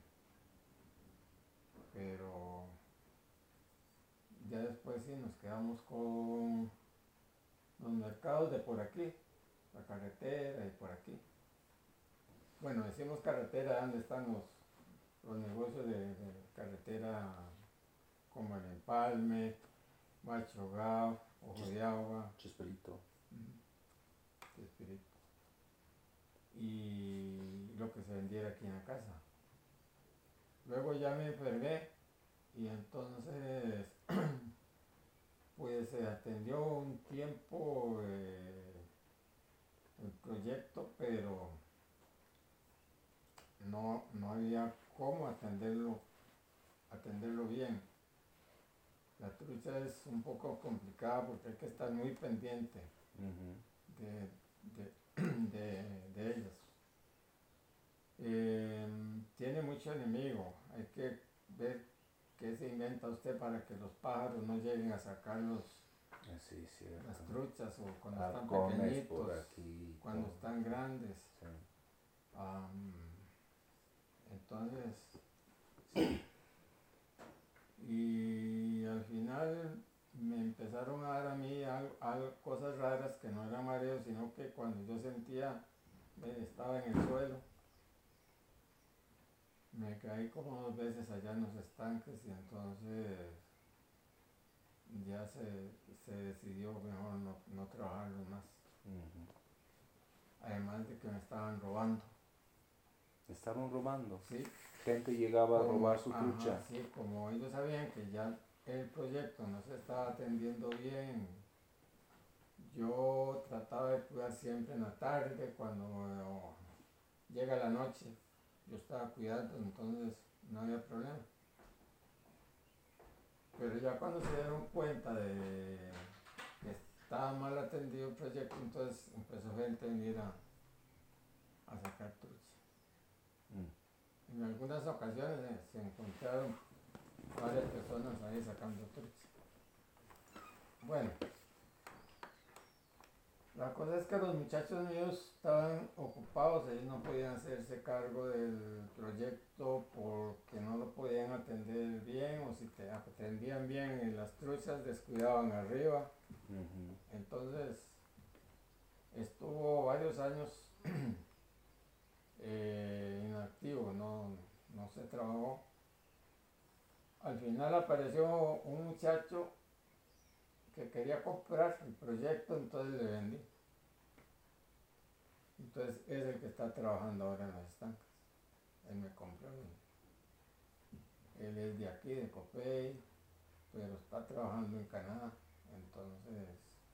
Pero ya después sí nos quedamos con los mercados de por aquí, la carretera y por aquí. Bueno, decimos carretera, ¿dónde están los negocios de carretera? era como el empalme, machogao, ojo de agua, Chespirito. espíritu, y lo que se vendiera aquí en la casa. Luego ya me enfermé y entonces pues se atendió un tiempo el proyecto, pero no había cómo atenderlo bien. La trucha es un poco complicada porque hay que estar muy pendiente de ellas. Tiene mucho enemigo, hay que ver qué se inventa usted para que los pájaros no lleguen a sacarlos, Sí, cierto. las truchas, o cuando están Halcones pequeñitos, por aquí. cuando todo. están grandes. Sí. Entonces, y al final me empezaron a dar a mí cosas raras que no eran mareos, sino que cuando yo sentía, estaba en el suelo, me caí como 2 veces allá en los estanques y entonces ya se decidió mejor no trabajarlo más. Además de que me estaban robando. Estaban robando. Sí. Gente llegaba a robar su trucha. Ajá, sí, como ellos sabían que ya el proyecto no se estaba atendiendo bien, yo trataba de cuidar siempre en la tarde, cuando llega la noche, yo estaba cuidando, entonces no había problema. Pero ya cuando se dieron cuenta de que estaba mal atendido el proyecto, entonces empezó gente a venir a sacar trucha. En algunas ocasiones se encontraron varias personas ahí sacando trucha. Bueno, la cosa es que los muchachos míos estaban ocupados, ellos no podían hacerse cargo del proyecto porque no lo podían atender bien, o si te atendían bien las truchas descuidaban arriba. Entonces estuvo varios años inactivo, no se trabajó. Al final apareció un muchacho que quería comprar el proyecto, entonces le vendí. Entonces es el que está trabajando ahora en las estancas. Él me compró. Él es de aquí, de Copey, pero está trabajando en Canadá. Entonces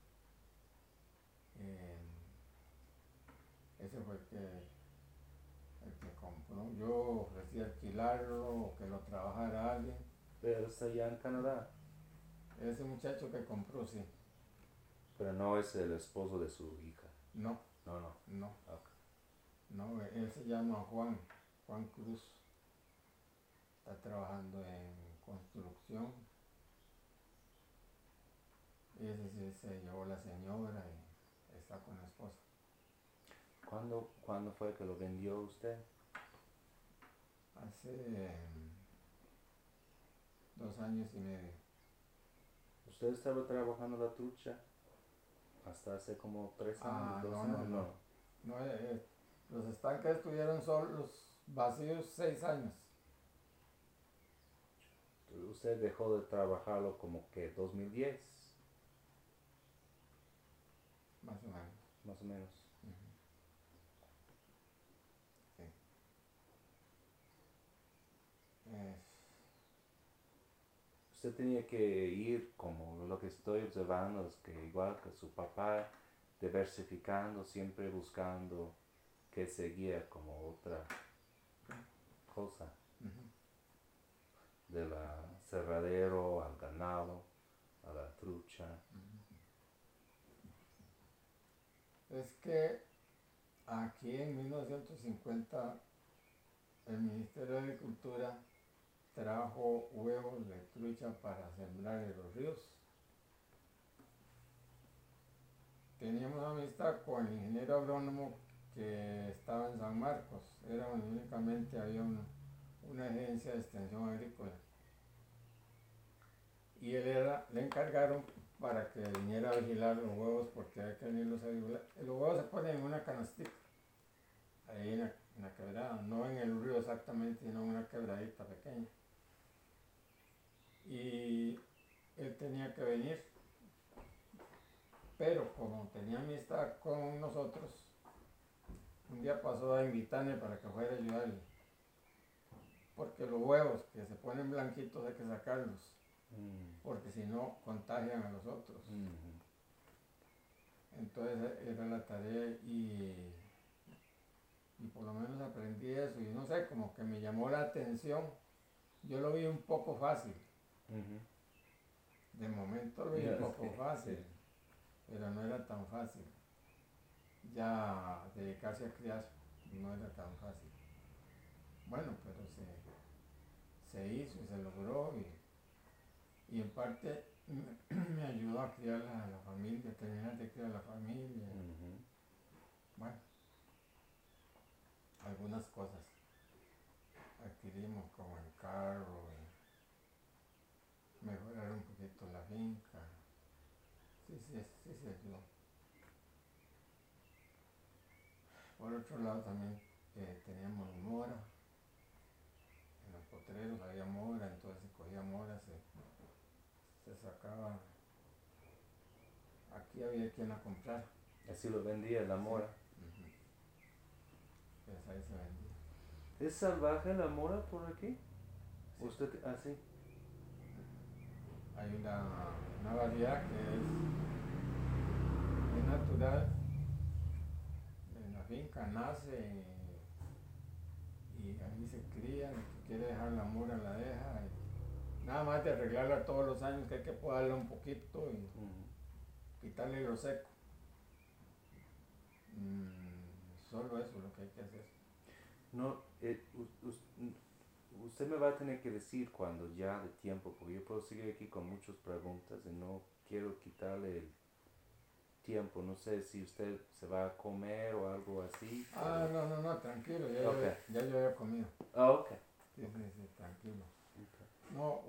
ese fue el que compró. Yo ofrecí alquilarlo o que lo trabajara alguien. Pero está allá en Canadá. Ese muchacho que compró, sí. Pero no es el esposo de su hija. No. No. Okay. No, él se llama Juan Cruz. Está trabajando en construcción. Y ese sí se llevó la señora y está con la esposa. ¿Cuándo fue que lo vendió usted? Hace 2 años y medio. ¿Usted estaba trabajando la trucha hasta hace como 3 años? 2 años? No, los estanques estuvieron solos, vacíos 6 años. ¿Usted dejó de trabajarlo como que 2010? Más o menos. Más o menos. Sí. Usted tenía que ir, como lo que estoy observando, es que igual que su papá, diversificando, siempre buscando que seguía como otra cosa. De la cerradero al ganado, a la trucha. Es que aquí en 1950 el Ministerio de Agricultura trajo huevos de trucha para sembrar en los ríos. Teníamos amistad con el ingeniero agrónomo que estaba en San Marcos. Únicamente había una agencia de extensión agrícola. Y le encargaron para que viniera a vigilar los huevos, porque hay que venirlos a vigilar. Los huevos se ponen en una canastica, ahí en la quebrada, no en el río exactamente, sino en una quebradita pequeña. y él tenía que venir, pero como tenía amistad con nosotros, un día pasó a invitarme para que fuera a ayudarle, porque los huevos que se ponen blanquitos hay que sacarlos, porque si no contagian a los otros. Entonces era la tarea y por lo menos aprendí eso y no sé, como que me llamó la atención. Yo lo vi un poco fácil. De momento lo vi un poco fácil, sí. pero no era tan fácil. Ya dedicarse a criar no era tan fácil. Bueno, pero se hizo y se logró y en parte me ayudó a criar a la familia, terminar de criar a la familia. Bueno, algunas cosas adquirimos como el carro, mejorar un poquito la finca. Sí se ayudó. Por otro lado también teníamos mora, en los potreros había mora, entonces se cogía mora, se sacaba, aquí había quien la comprara. Así lo vendía la mora. Sí. Pues ahí se vendía. ¿Es salvaje la mora por aquí? Sí. ¿Usted así? Hay una variedad que es natural, en la finca nace y ahí se cría, el que quiere dejar la mora la deja. Nada más de arreglarla todos los años, que hay que podarla un poquito y quitarle lo seco. Solo eso es lo que hay que hacer. No, usted me va a tener que decir cuando ya de tiempo, porque yo puedo seguir aquí con muchas preguntas y no quiero quitarle el tiempo. No sé si usted se va a comer o algo así. No, tranquilo, Okay. ya yo había comido. Ok. Sí, tranquilo. Okay. No,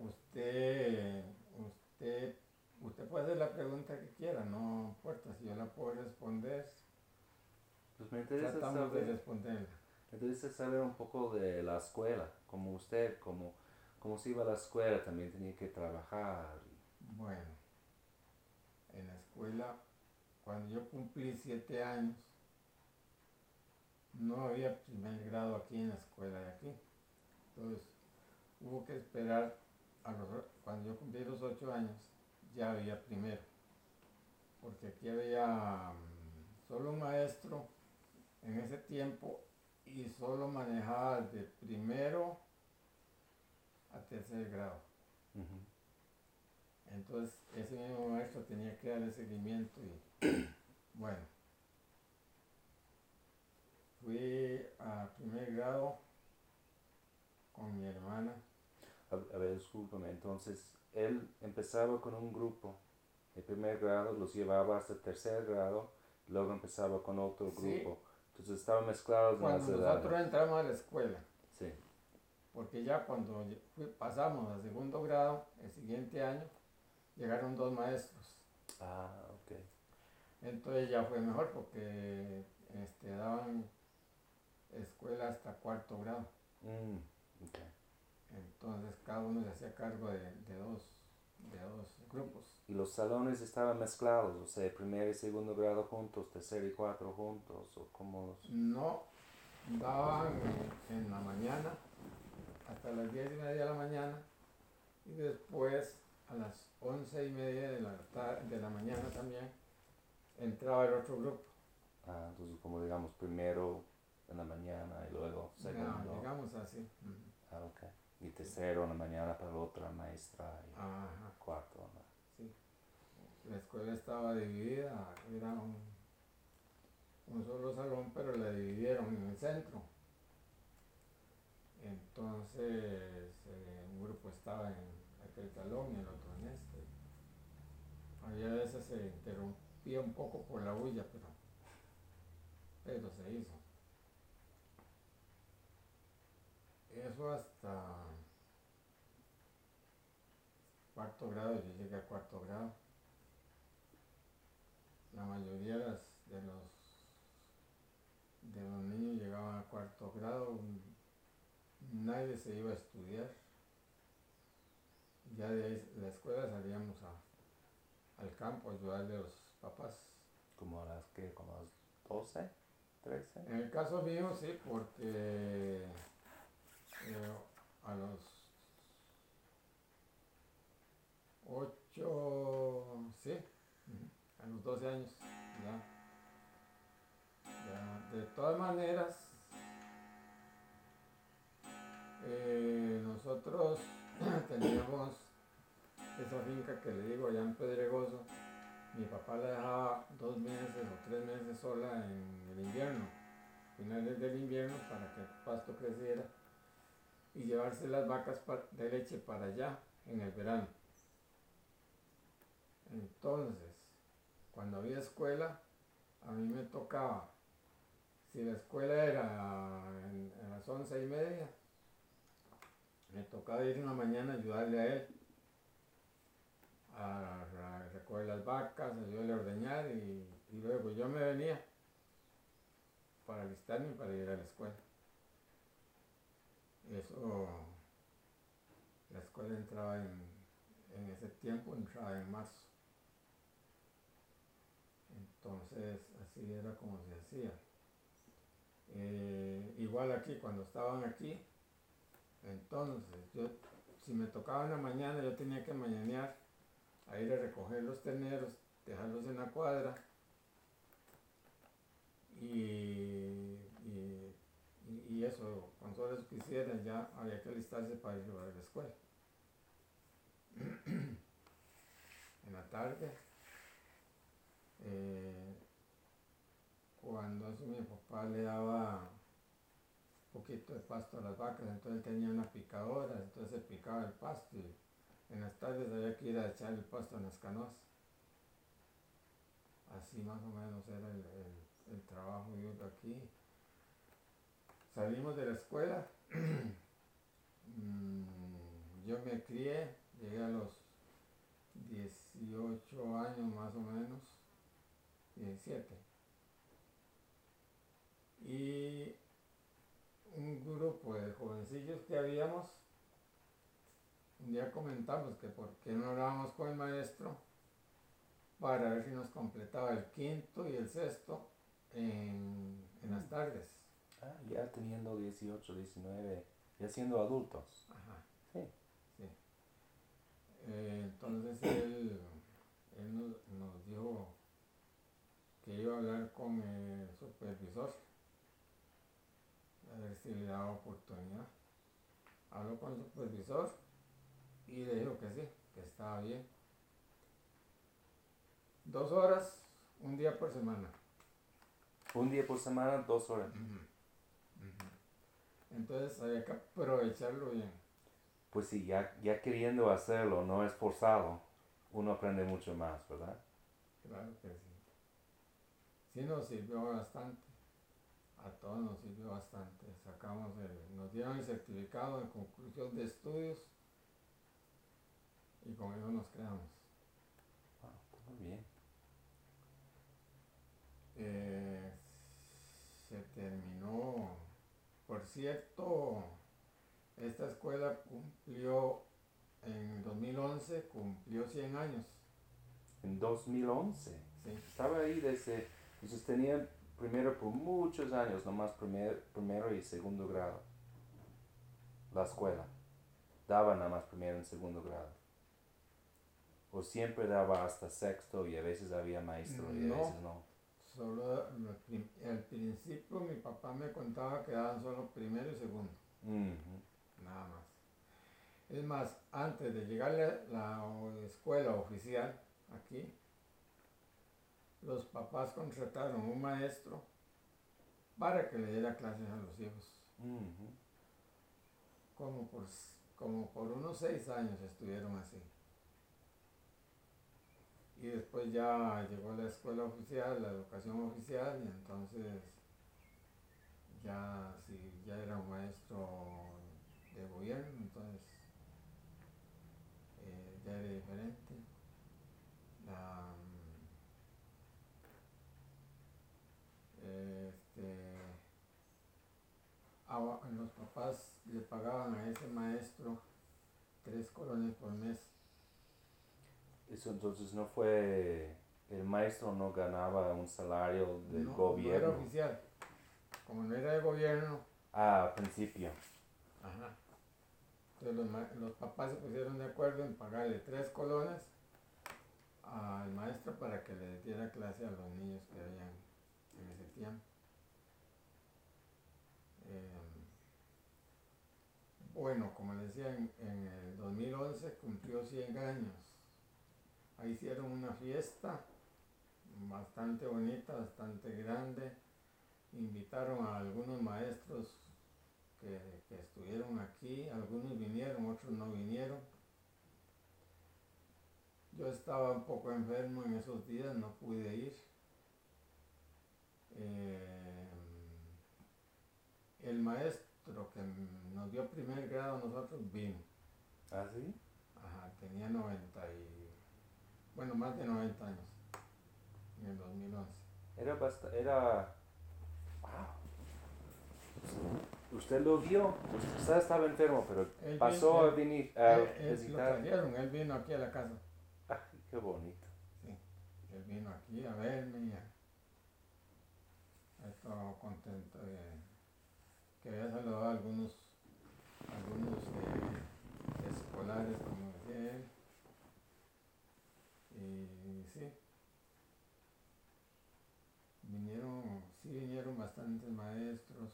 usted puede hacer la pregunta que quiera, no importa, si yo la puedo responder, Pues me interesa tratamos de saber, responderla. me interesa saber un poco de la escuela, como usted, como se iba a la escuela, también tenía que trabajar. Bueno, en la escuela, cuando yo cumplí 7 años, no había primer grado aquí en la escuela de aquí. Entonces, hubo que esperar cuando yo cumplí los 8 años, ya había primero. Porque aquí había solo un maestro en ese tiempo y solo manejaba de primero a tercer grado. Entonces, ese mismo maestro tenía que darle seguimiento y bueno, fui a primer grado con mi hermana. A ver, discúlpame, entonces él empezaba con un grupo de primer grado, los llevaba hasta tercer grado, luego empezaba con otro grupo. Entonces estaban mezclados en las edades. Cuando nosotros entramos a la escuela. Sí. Porque ya cuando pasamos a segundo grado, el siguiente año, llegaron 2 maestros. Ok. Entonces ya fue mejor porque daban escuela hasta cuarto grado. Okay. Entonces cada uno se hacía cargo de dos grupos. Y los salones estaban mezclados, o sea, primer y segundo grado juntos, tercer y cuarto juntos, o cómo. No, daban en la mañana hasta las 10:30 de la mañana y después a las 11:30 de la mañana también entraba el otro grupo. Entonces como digamos primero en la mañana y luego segundo. No, llegamos así. Ok. Y tercero en la mañana para la otra maestra y cuarto. ¿No? Sí. La escuela estaba dividida, era un solo salón, pero la dividieron en el centro. Entonces un grupo estaba en aquel salón y el otro en este. Había veces se interrumpía un poco por la bulla, pero se hizo. Eso hasta cuarto grado, yo llegué a cuarto grado. La mayoría de los niños llegaban a cuarto grado, nadie se iba a estudiar. Ya de ahí, la escuela salíamos al campo a ayudarle a los papás. Como a las que, como a las 12, 13. En el caso mío sí, porque a los 8, sí, a los 12 años, ya, ya. De todas maneras, nosotros teníamos esa finca que le digo allá en Pedregoso. Mi papá la dejaba 2 meses o 3 meses sola en el invierno, finales del invierno, para que el pasto creciera y llevarse las vacas de leche para allá en el verano. Entonces, cuando había escuela, a mí me tocaba, si la escuela era a las 11:30, me tocaba ir en la mañana a ayudarle a él a recoger las vacas, ayudarle a ordeñar y luego yo me venía para alistarme para ir a la escuela. Eso, la escuela entraba en ese tiempo, entraba en marzo. Entonces, así era como se hacía. Igual aquí, cuando estaban aquí, entonces yo, si me tocaba en la mañana, yo tenía que mañanear a ir a recoger los terneros, dejarlos en la cuadra y eso, con solo eso que hicieran, ya había que alistarse para ir a la escuela. En la tarde, cuando eso mi papá le daba un poquito de pasto a las vacas, entonces él tenía una picadora, entonces se picaba el pasto y en las tardes había que ir a echar el pasto en las canoas. Así más o menos era el trabajo duro aquí. Salimos de la escuela, yo me crié, llegué a los 18 años más o menos, 17. Y un grupo de jovencillos que habíamos, un día comentamos que por qué no hablábamos con el maestro para ver si nos completaba el quinto y el sexto en las tardes. Ah, ya teniendo 18, 19, ya siendo adultos. Ajá. Sí. Sí. Entonces él nos dijo que iba a hablar con el supervisor, a ver si le daba oportunidad. Habló con el supervisor y le dijo que sí, que estaba bien. 2 horas, un día por semana. Un día por semana, 2 horas. Entonces había que aprovecharlo bien. Pues sí, ya queriendo hacerlo, no es forzado, uno aprende mucho más, ¿verdad? Claro que sí. Sí nos sirvió bastante. A todos nos sirvió bastante. Nos dieron el certificado de conclusión de estudios y con eso nos quedamos. Wow, muy bien. Se terminó. Por cierto, esta escuela en 2011 cumplió 100 años. En 2011. Sí. Estaba ahí desde, entonces tenía primero por muchos años, nomás primero y segundo grado. La escuela. Daba nada más primero y segundo grado. O siempre daba hasta sexto y a veces había maestro y a veces no. Solo al principio mi papá me contaba que daban solo primero y segundo. Nada más. Es más, antes de llegar a la escuela oficial aquí, los papás contrataron un maestro para que le diera clases a los hijos. Como por unos 6 años estuvieron así. Y después ya llegó la escuela oficial, la educación oficial, y entonces ya era un maestro de gobierno, entonces ya era diferente. Los papás le pagaban a ese maestro 3 colones por mes. Eso entonces no fue, el maestro no ganaba un salario del No, no gobierno. era oficial. Como no era de gobierno, Al principio. ajá. Entonces los papás se pusieron de acuerdo en pagarle 3 colones al maestro para que le diera clase a los niños que habían en ese tiempo. Bueno, como les decía, en el 2011 cumplió 100 años. Ahí hicieron una fiesta bastante bonita, bastante grande. Invitaron a algunos maestros que estuvieron aquí, algunos vinieron, otros no vinieron. Yo estaba un poco enfermo en esos días, no pude ir. El maestro que nos dio primer grado a nosotros vino. ¿Ah, sí? Ajá, tenía 90 bueno, más de 90 años en el 2011. Era. Usted lo vio, usted estaba enfermo, pero Él pasó a venir a lo visitar. trajeron, él vino aquí a la casa. Ah, qué bonito. Sí, él vino aquí a verme y estaba contento que había saludado a algunos escolares, como decía él. Y sí, vinieron bastantes maestros.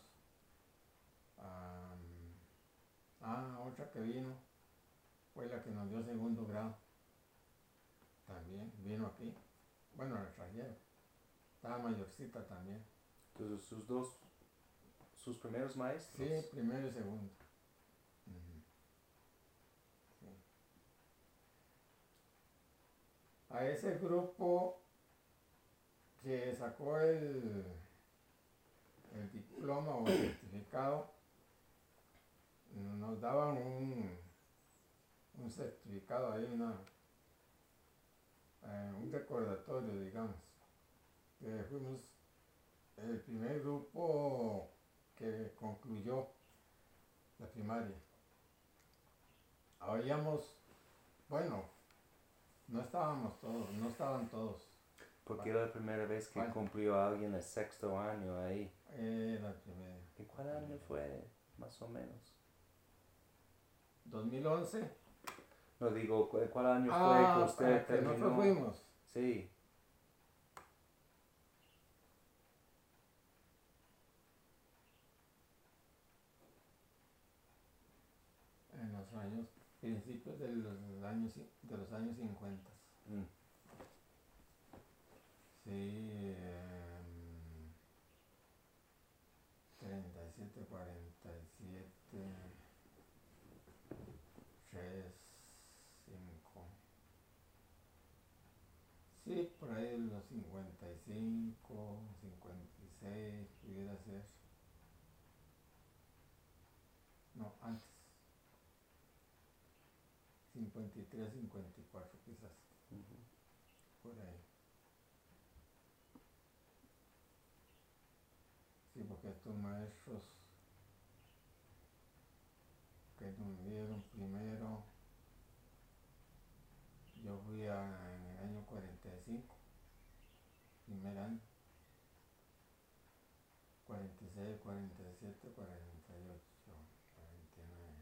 Otra que vino fue la que nos dio segundo grado. También vino aquí. Bueno, la trajeron. Estaba mayorcita también. Entonces, sus primeros maestros. Sí, primero y segundo. Uh-huh. Sí. A ese grupo que sacó el diploma o el certificado, nos daban un certificado ahí, un recordatorio, digamos, que fuimos el primer grupo que concluyó la primaria. Habíamos, bueno, no estaban todos. Porque era la primera vez que cumplió alguien el sexto año ahí. Era el primero. ¿Y cuál año fue, más o menos? 2011. No digo, ¿cuál año fue que usted que terminó? nosotros fuimos. Sí. En los años, principios de los años 50. Sí, 37, 47, 3, 5. Sí, por ahí de los 55, 56, pudiera ser. No, antes. 53, 54 quizás. Por ahí. Sí, porque estos maestros que nos dieron primero, yo fui en el año 45, primer año. 46, 47, 48, 49.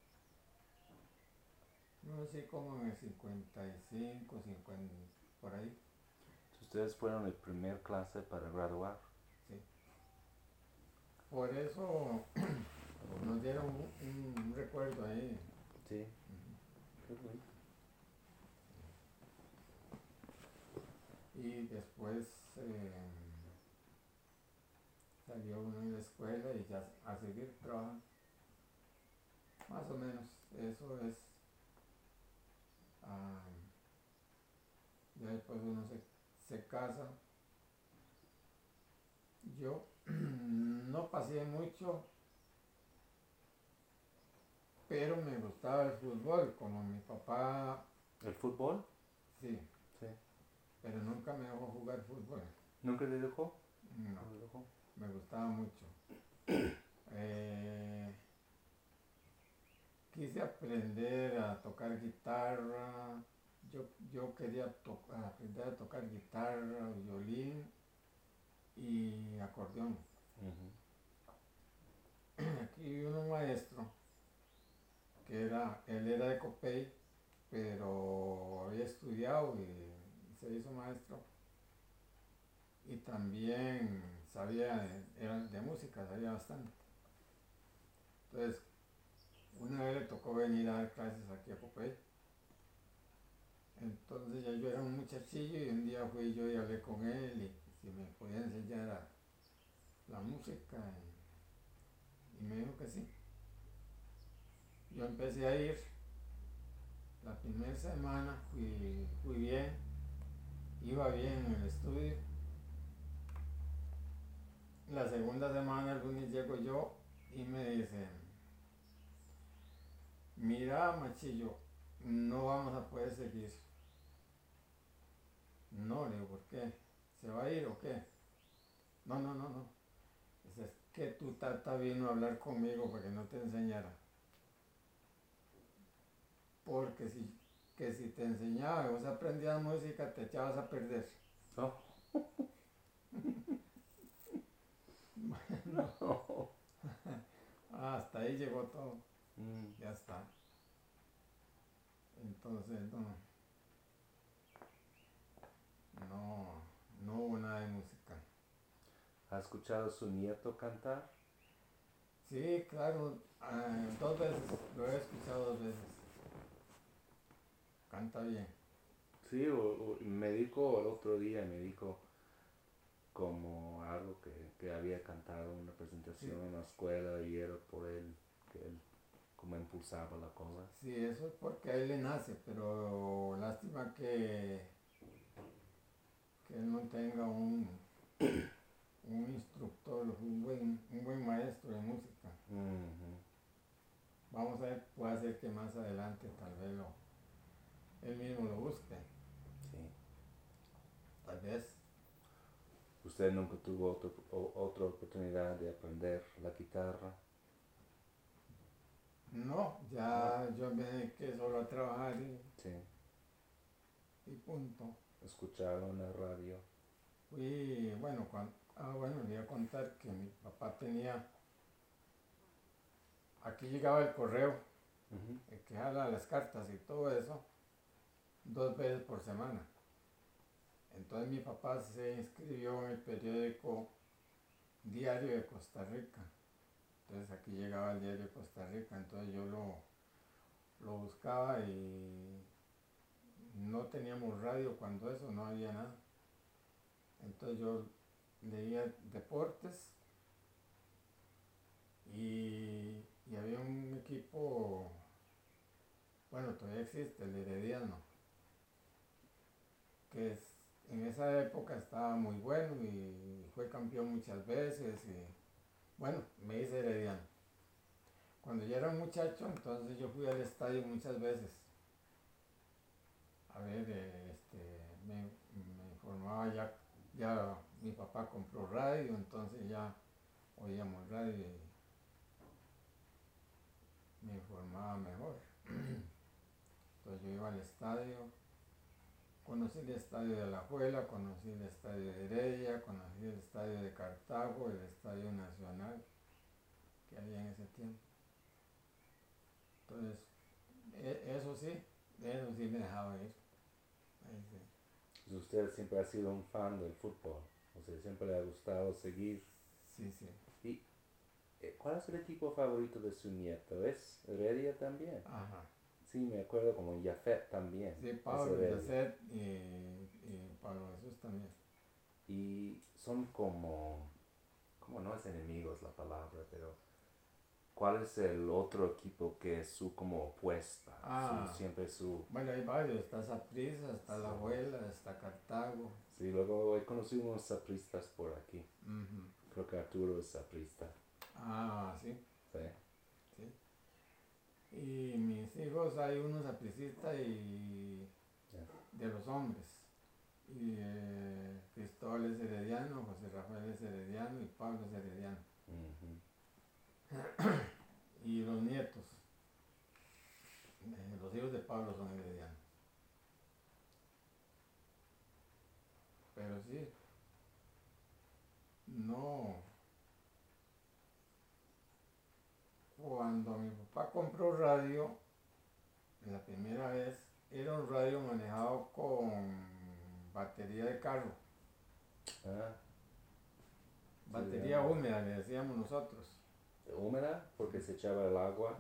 No sé, como en el 55, 50, por ahí. Ustedes fueron el primer clase para graduar. Sí. Por eso nos dieron un recuerdo ahí. Sí. Qué bonito. Y después salió uno de la escuela y ya a seguir trabajando. Más o menos, eso es. Ya después uno se casa. Yo no pasé mucho, pero me gustaba el fútbol, como mi papá. ¿El fútbol? Sí. Sí. Pero nunca me dejó jugar fútbol. ¿Nunca te dejó? No, ¿No te dejó? me gustaba mucho. quise aprender a tocar guitarra. Yo quería aprender a tocar guitarra, violín y acordeón. Ujú. Aquí vi un maestro él era de Copey, pero había estudiado y se hizo maestro. Y también era de música, sabía bastante. Entonces, una vez le tocó venir a dar clases aquí a Copey. Entonces ya yo era un muchachillo y un día fui yo y hablé con él y si me podía enseñar la música y me dijo que sí. Yo empecé a ir, la primera semana fui bien, iba bien en el estudio. La segunda semana el lunes llego yo y me dicen, mira machillo, no vamos a poder seguir. No, le digo, ¿por qué? ¿Se va a ir o qué? No, no, no, no. Es que tu tata vino a hablar conmigo para que no te enseñara. Porque si te enseñaba y vos aprendías música, te echabas a perder. Oh. No. Hasta ahí llegó todo. Mm. Ya está. Entonces, no hubo nada de música. ¿Ha escuchado a su nieto cantar? Sí, claro, 2 veces, lo he escuchado 2 veces. Canta bien. Sí, me dijo el otro día, me dijo como algo que había cantado en una presentación Sí, en la escuela y era por él, que él como impulsaba la cosa. sí, eso es porque a él le nace, pero lástima que él no tenga un instructor, un buen maestro de música. Ujú. Vamos a ver, puede ser que más adelante tal vez él mismo lo busque. Sí. Tal vez. ¿Usted nunca tuvo otra oportunidad de aprender la guitarra? No, No. ya yo me dediqué solo a trabajar Sí. y punto. ¿Escucharon en la radio? Bueno, le iba a contar que mi papá aquí llegaba el correo, Ujú. el que jala las cartas y todo eso, 2 veces por semana. Entonces mi papá se inscribió en el periódico Diario de Costa Rica. Entonces aquí llegaba el Diario de Costa Rica, entonces yo lo buscaba y no teníamos radio cuando eso, no había nada. Entonces yo leía deportes y había un equipo, bueno, todavía existe, el Herediano, en esa época estaba muy bueno y fue campeón muchas veces y bueno, me hice Herediano. Cuando yo era un muchacho, entonces yo fui al estadio muchas veces. A ver, me informaba ya mi papá compró radio, entonces ya oíamos radio y me informaba mejor. Entonces yo iba al estadio, conocí el estadio de Alajuela, conocí el estadio de Heredia, conocí el estadio de Cartago, el estadio nacional que había en ese tiempo. Entonces, eso sí me dejaba ir. Ahí sí. Pues usted siempre ha sido un fan del fútbol, o sea, siempre le ha gustado seguir. Sí, sí. ¿Y cuál es el equipo favorito de su nieto? ¿Es Heredia también? Ajá. Sí, me acuerdo como Jafet también. Sí, Es Pablo Heredia. Yacet y Pablo Jesús también. Y son como no es enemigos la palabra, pero ¿cuál es el otro equipo que es su como opuesta? Siempre su... Bueno, hay varios, está Saprissa, está La Sí. Abuela, está Cartago. Sí, luego he conocido unos sapristas por aquí. Ujú. Creo que Arturo es saprista. Sí, Sí. sí. Y mis hijos, hay uno sapricista y Yeah. de los hombres. Y Cristóbal es herediano, José Rafael es herediano y Pablo es herediano. Uh-huh. Y los nietos. apellidos de Pablo son heredianos. Pero sí, no. Cuando mi papá compró radio, la primera vez, era un radio manejado con batería de carro. Ah, Batería húmeda, le decíamos nosotros. húmeda porque se echaba el agua.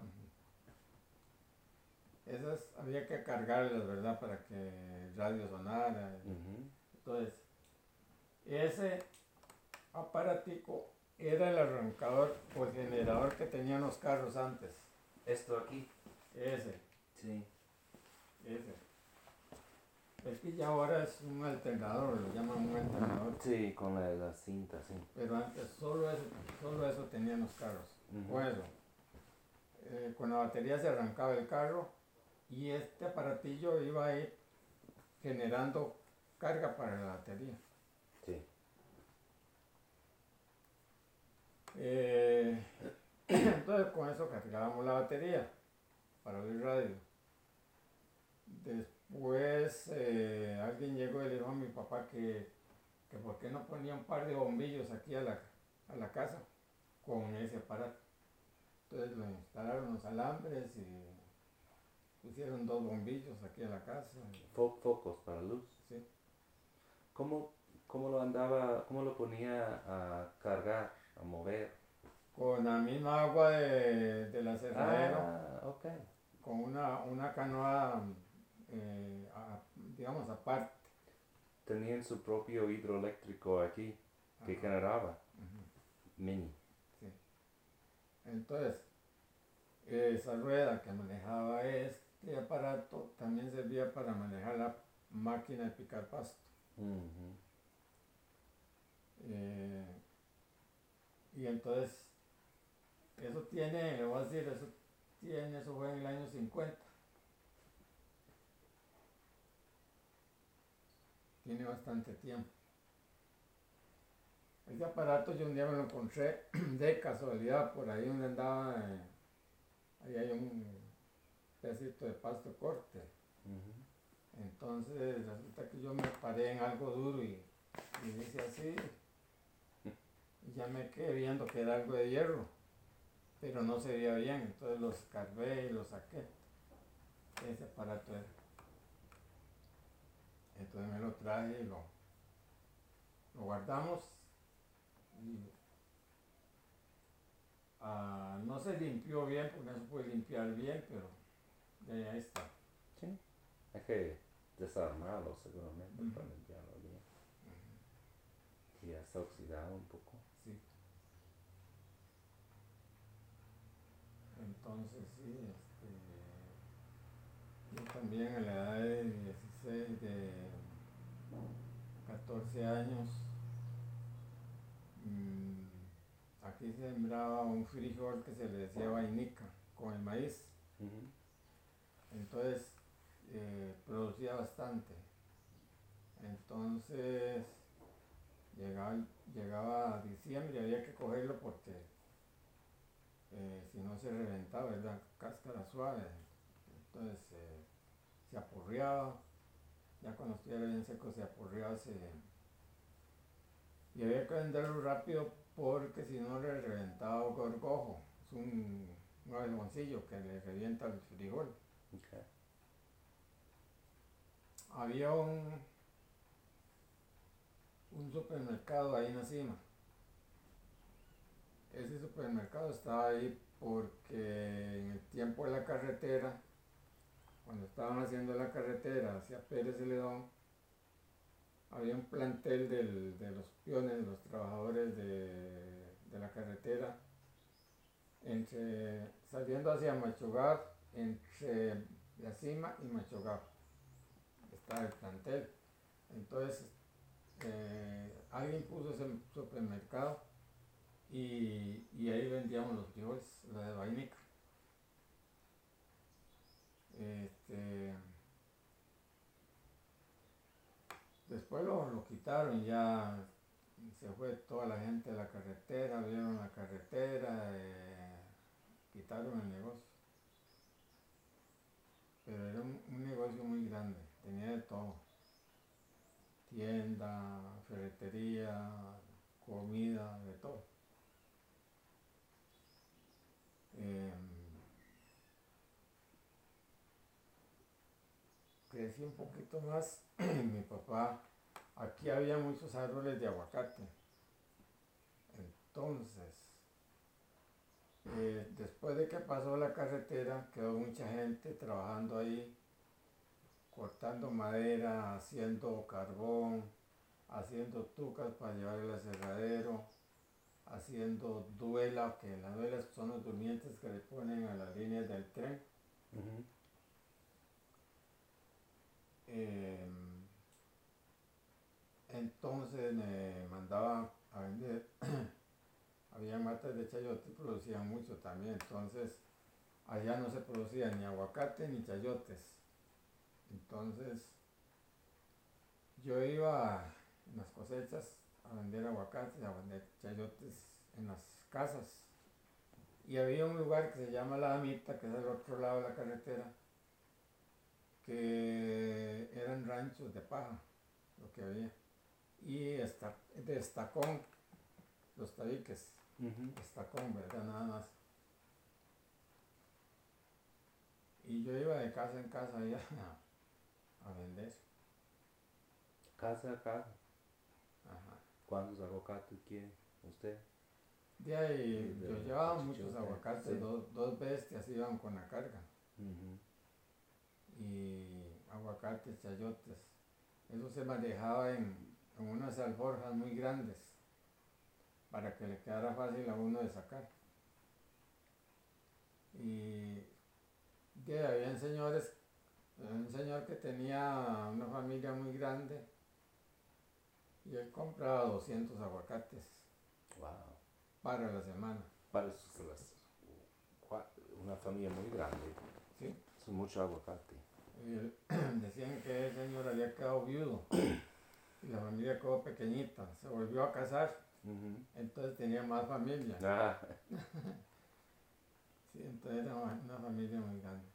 Esas había que cargarlas, ¿verdad? Para que el radio sonara. Entonces, ese aparatico era el arrancador o el generador que tenían los carros antes. Esto aquí. Ese. Sí. Ese. Es que ya ahora es un alternador, lo llaman un alternador. Sí, con la cinta, sí. Pero antes solo eso tenían los carros. Con eso. Con la batería se arrancaba el carro y este aparatillo iba a ir generando carga para la batería. Sí. Entonces con eso cargábamos la batería para oír radio. Después alguien llegó y le dijo a mi papá que por qué no ponía un par de bombillos aquí a la casa con ese aparato. Entonces lo instalaron los alambres y pusieron 2 bombillos aquí a la casa. Focos para luz. Sí. ¿Cómo lo ponía a cargar, a mover? Con la misma agua del aserradero. Ah, ok. Con una canoa, digamos, aparte. Tenían su propio hidroeléctrico aquí que generaba. Mini. Sí. Entonces, esa rueda que manejaba este aparato también servía para manejar la máquina de picar pasto. Y entonces, eso tiene, le voy a decir, eso fue en el año 50. Tiene bastante tiempo. Ese aparato yo un día me lo encontré de casualidad por ahí donde andaba, ahí hay un pedacito de pasto corte. Entonces resulta que yo me paré en algo duro y hice así y ya me quedé viendo que era algo de hierro, pero no se veía bien, entonces lo escarbé y lo saqué. Ese aparato era. Entonces me lo traje y lo guardamos y no se limpió bien porque no se puede limpiar bien, pero ahí está. Sí. Hay que desarmarlo seguramente para limpiarlo bien. Y ya está oxidado un poco. Sí. Entonces sí, yo también a la edad de 16, de 14 años, aquí se sembraba un frijol que se le decía vainica con el maíz. Entonces producía bastante. Entonces llegaba a diciembre y había que cogerlo porque si no se reventaba, es la cáscara suave. Entonces se apurreaba, ya cuando estuviera bien seco se apurreaba, y había que venderlo rápido porque si no le reventaba gorgojo. Es un abejoncillo que le revienta el frijol. Okay. Había un supermercado ahí en la cima. Ese supermercado estaba ahí porque en el tiempo de la carretera, cuando estaban haciendo la carretera hacia Pérez Celedón, había un plantel de los peones, de los trabajadores de la carretera, saliendo hacia Machogar, entre la cima y Machogar, estaba el plantel. Entonces alguien puso ese supermercado y ahí vendíamos los frijoles, la de vainica. Después lo quitaron, ya se fue toda la gente de la carretera, vieron la carretera, quitaron el negocio. Pero era grande, tenía de todo, tienda, ferretería, comida, de todo. Crecí un poquito más, mi papá, aquí había muchos árboles de aguacate, entonces, después de que pasó la carretera, quedó mucha gente trabajando ahí, cortando madera, haciendo carbón, haciendo tucas para llevar al aserradero, haciendo duela, que las duelas son los durmientes que le ponen a las líneas del tren. Ujú. Entonces me mandaba a vender, había matas de chayote, producían mucho también, entonces allá no se producía ni aguacate ni chayotes. Entonces yo iba en las cosechas a vender aguacates, a vender chayotes en las casas. Y había un lugar que se llama La Damita, que es al otro lado de la carretera, que eran ranchos de paja, lo que había. Y de estacón, los tabiques, Ujú. estacón, ¿verdad? Nada más. Y yo iba de casa en casa ahí a vender. Casa a casa. Ajá. ¿Cuántos aguacates quiere usted? De ahí yo llevaba muchos Chichote, aguacates, sí. dos bestias iban con la carga. Ujú. Y aguacates, chayotes. Eso se manejaba en unas alforjas muy grandes para que le quedara fácil a uno de sacar. Y de ahí habían señores, un señor que tenía una familia muy grande y él compraba 200 aguacates Wow. para la semana. Para una familia muy grande. ¿Sí? Es mucho aguacate. Decían que el señor había quedado viudo y la familia quedó pequeñita, se volvió a casar, Ujú. entonces tenía más familia. Ah, Sí, entonces era una familia muy grande.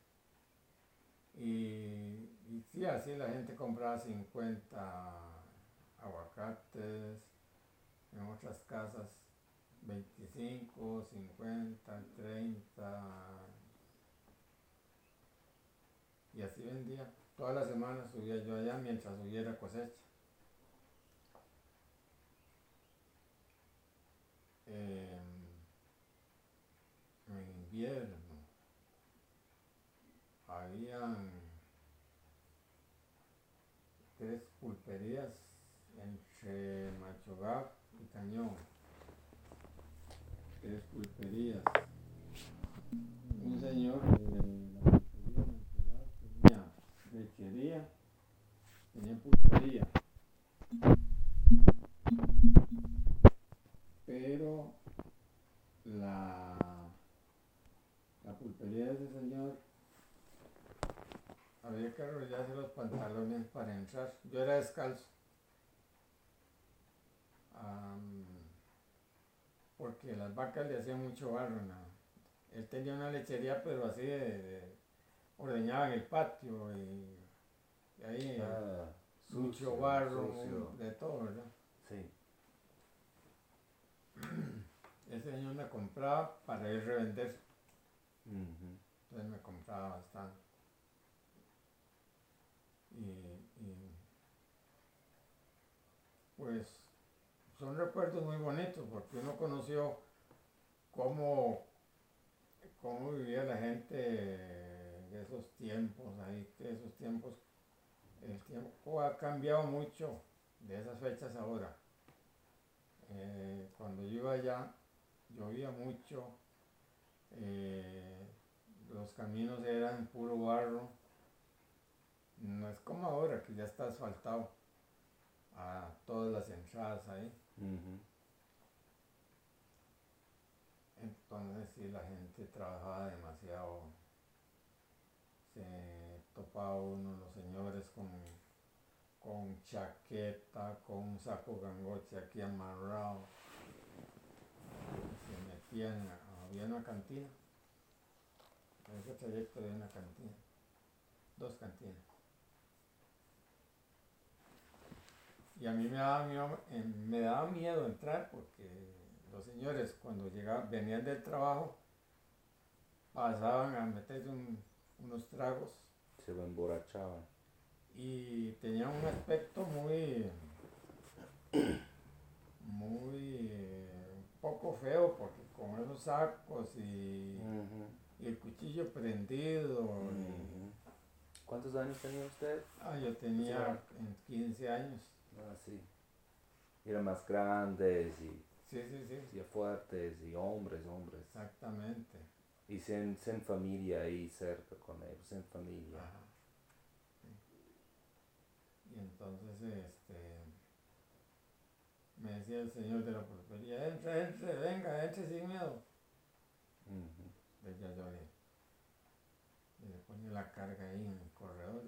Y sí, así la gente compraba 50 aguacates, en otras casas 25, 50, 30, y así vendía. Toda la semana subía yo allá mientras hubiera cosecha. En invierno habían 3 pulperías entre Machogab y Cañón. 3 pulperías. Un señor de la pulpería Machogab tenía lechería, tenía pulpería, pero la pulpería de ese señor había que arrollarse los pantalones para entrar. Yo era descalzo. Porque las vacas le hacían mucho barro. Él tenía una lechería, pero así ordeñaba en el patio y ahí mucho sucio, barro, sucio. de todo, ¿verdad? Sí. Ese señor me compraba para ir a revender. Ujú. Entonces me compraba bastante. Y pues son recuerdos muy bonitos porque uno conoció cómo, cómo vivía la gente de esos tiempos, ahí, que esos tiempos, el tiempo ha cambiado mucho de esas fechas ahora. Cuando yo iba allá, llovía mucho, los caminos eran puro barro, no es como ahora que ya está asfaltado a todas las entradas ahí. Ujú. Entonces sí, la gente trabajaba demasiado, se topaba uno, los señores con chaqueta, con un saco gangoche aquí amarrado, se metían, había una cantina, en ese trayecto había una cantina, 2 cantinas, Y a mí me daba miedo entrar porque los señores cuando llegaban, venían del trabajo, pasaban a meter unos tragos Se lo emborrachaban. y tenían un aspecto un poco feo porque con esos sacos Ujú, y el cuchillo prendido. ujú. ¿Cuántos años tenía usted? Yo tenía 15 años. Ah, sí. Eran más grandes Sí, sí, sí, y fuertes y hombres, hombres. exactamente. Y sin familia ahí cerca con ellos, sin familia. Ajá. Y entonces me decía el señor de la pulpería, entre, entre, venga, entre sin miedo. Ujú. Decía yo, y le ponía la carga ahí en el corredor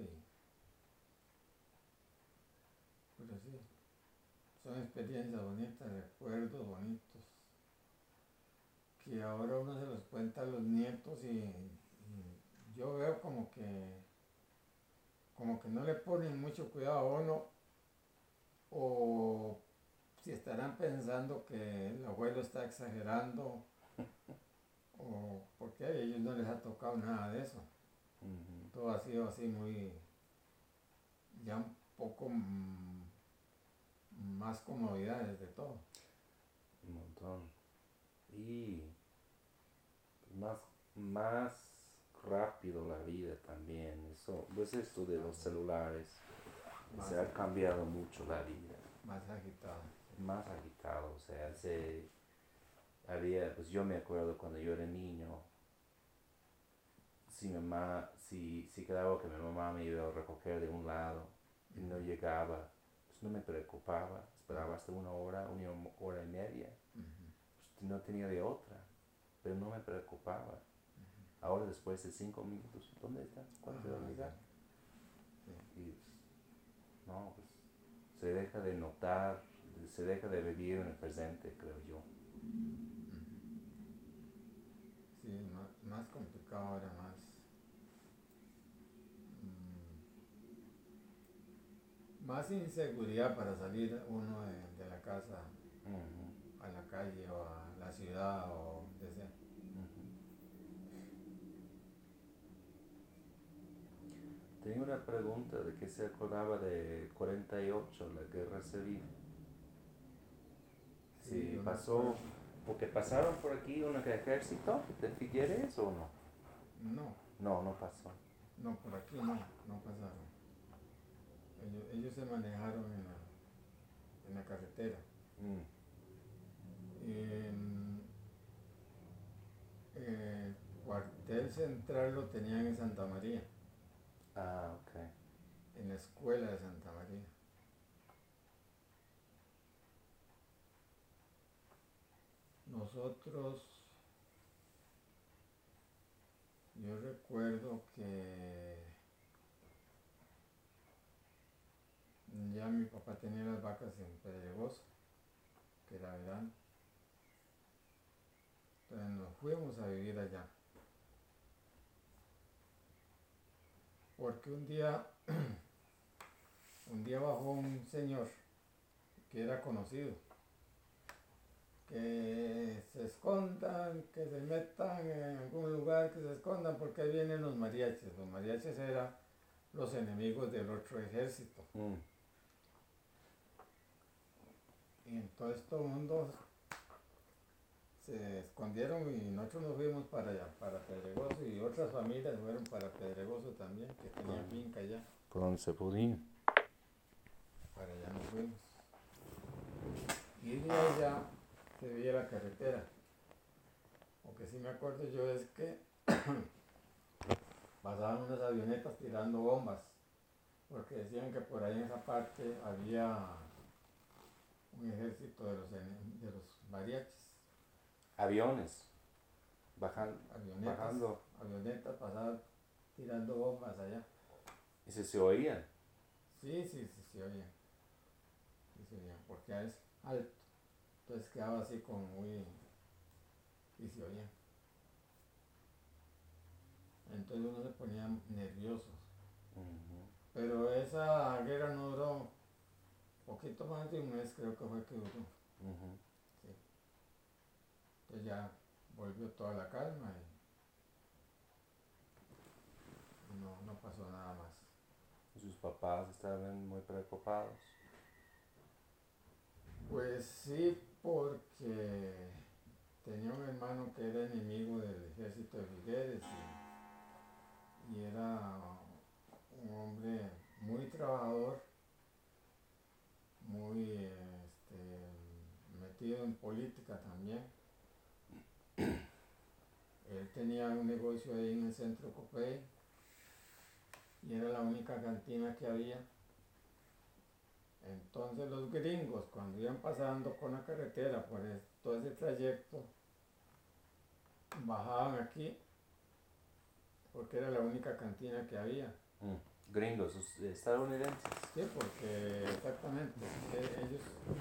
pero sí, son experiencias bonitas, recuerdos bonitos, que ahora uno se los cuenta a los nietos y yo veo como que no le ponen mucho cuidado a uno o si estarán pensando que el abuelo está exagerando o porque a ellos no les ha tocado nada de eso. Ujú. Todo ha sido así muy, ya un poco más comodidades de todo. Un montón. Y más, más rápido la vida también. Eso, pues esto de los celulares, Más, se ha cambiado mucho la vida. más agitado. Más agitado, o sea, había, pues yo me acuerdo cuando yo era niño, si quedaba que mi mamá me iba a recoger de un lado y no llegaba, pues no me preocupaba, esperaba hasta una hora y media, pues no tenía de otra, pero no me preocupaba. Ahora después de 5 minutos, ¿dónde estás? ¿Cuándo va a Sí, llegar? sí. Y pues, no, pues se deja de notar, se deja de vivir en el presente, creo yo. Sí, más complicado ahora, más inseguridad para salir uno de la casa Ujú, a la calle o a la ciudad o donde sea. ujú. Tenía una pregunta de que se acordaba de 48, la guerra civil. Sí, Si yo me pasó, acuerdo. porque pasaron por aquí un ejército de Figueres o no. No, No, no pasó. no, por aquí no pasaron. Ellos se manejaron en la carretera. Mm. En, el cuartel central lo tenían en Santa María, Ah, ok. en la escuela de Santa María. Nosotros, yo recuerdo que ya mi papá tenía las vacas en Pedregosa, que era verano. Entonces nos fuimos a vivir allá. Porque un día bajó un señor que era conocido, que se escondan, que se metan en algún lugar, que se escondan porque ahí vienen los mariachis. Los mariachis eran los enemigos del otro ejército. Mm. Y entonces todo el mundo se escondieron y nosotros nos fuimos para allá, para Pedregoso y otras familias fueron para Pedregoso también, que tenían finca allá. Por donde se podía. Para allá nos fuimos. Y de allá se veía la carretera. Lo que sí me acuerdo yo es que pasaban unas avionetas tirando bombas, porque decían que por ahí en esa parte había un ejército de los mariachis. Aviones. Avionetas, Bajando. avionetas pasaban tirando bombas allá. Y se oían. Sí, sí, sí, se oían. Sí, se oían, porque es alto. Entonces quedaba así como muy... y se oían. Entonces uno se ponía nervioso. Ujú. Pero esa guerra no duró poquito más de un mes creo que fue que duró. Ujú. Sí. Entonces ya volvió toda la calma y no pasó nada más. Sus papás estaban muy preocupados. Pues sí, porque tenía un hermano que era enemigo del ejército de Figueres y era un hombre muy trabajador, muy metido en política también. Él tenía un negocio ahí en el centro Copey y era la única cantina que había. Entonces los gringos, cuando iban pasando con la carretera por todo ese trayecto, bajaban aquí porque era la única cantina que había. Gringos, estadounidenses. Sí, porque exactamente, ellos,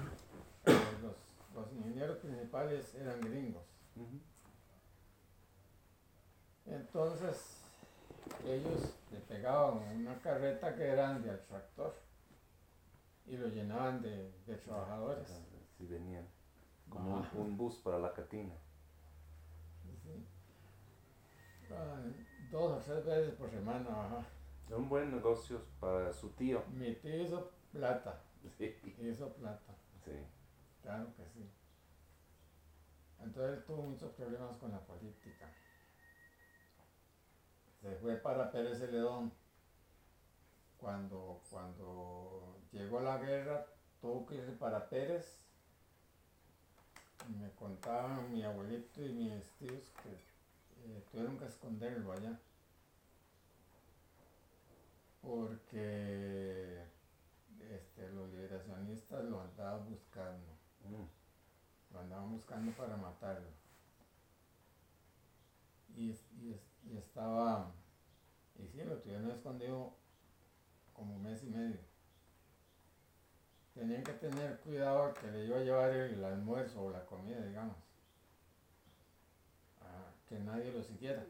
los ingenieros principales eran gringos. Ujú. Entonces ellos le pegaban una carreta grande al tractor y lo llenaban de trabajadores. Sí, venían como un bus para la cantina. Sí. 2 o 3 veces por semana bajaba. Un buen negocio para su tío. Mi tío hizo plata. Sí. Hizo plata, Sí. claro que sí. Entonces él tuvo muchos problemas con la política. Se fue para Pérez Celedón. Cuando llegó la guerra, tuvo que irse para Pérez. Y me contaban mi abuelito y mis tíos que tuvieron que esconderlo allá. Porque los liberacionistas lo andaban buscando. Lo andaban buscando para matarlo. Y estaba, y sí, lo tuvieron escondido como 1 mes y medio. Tenían que tener cuidado que le iba a llevar el almuerzo o la comida, digamos, que nadie lo siguiera.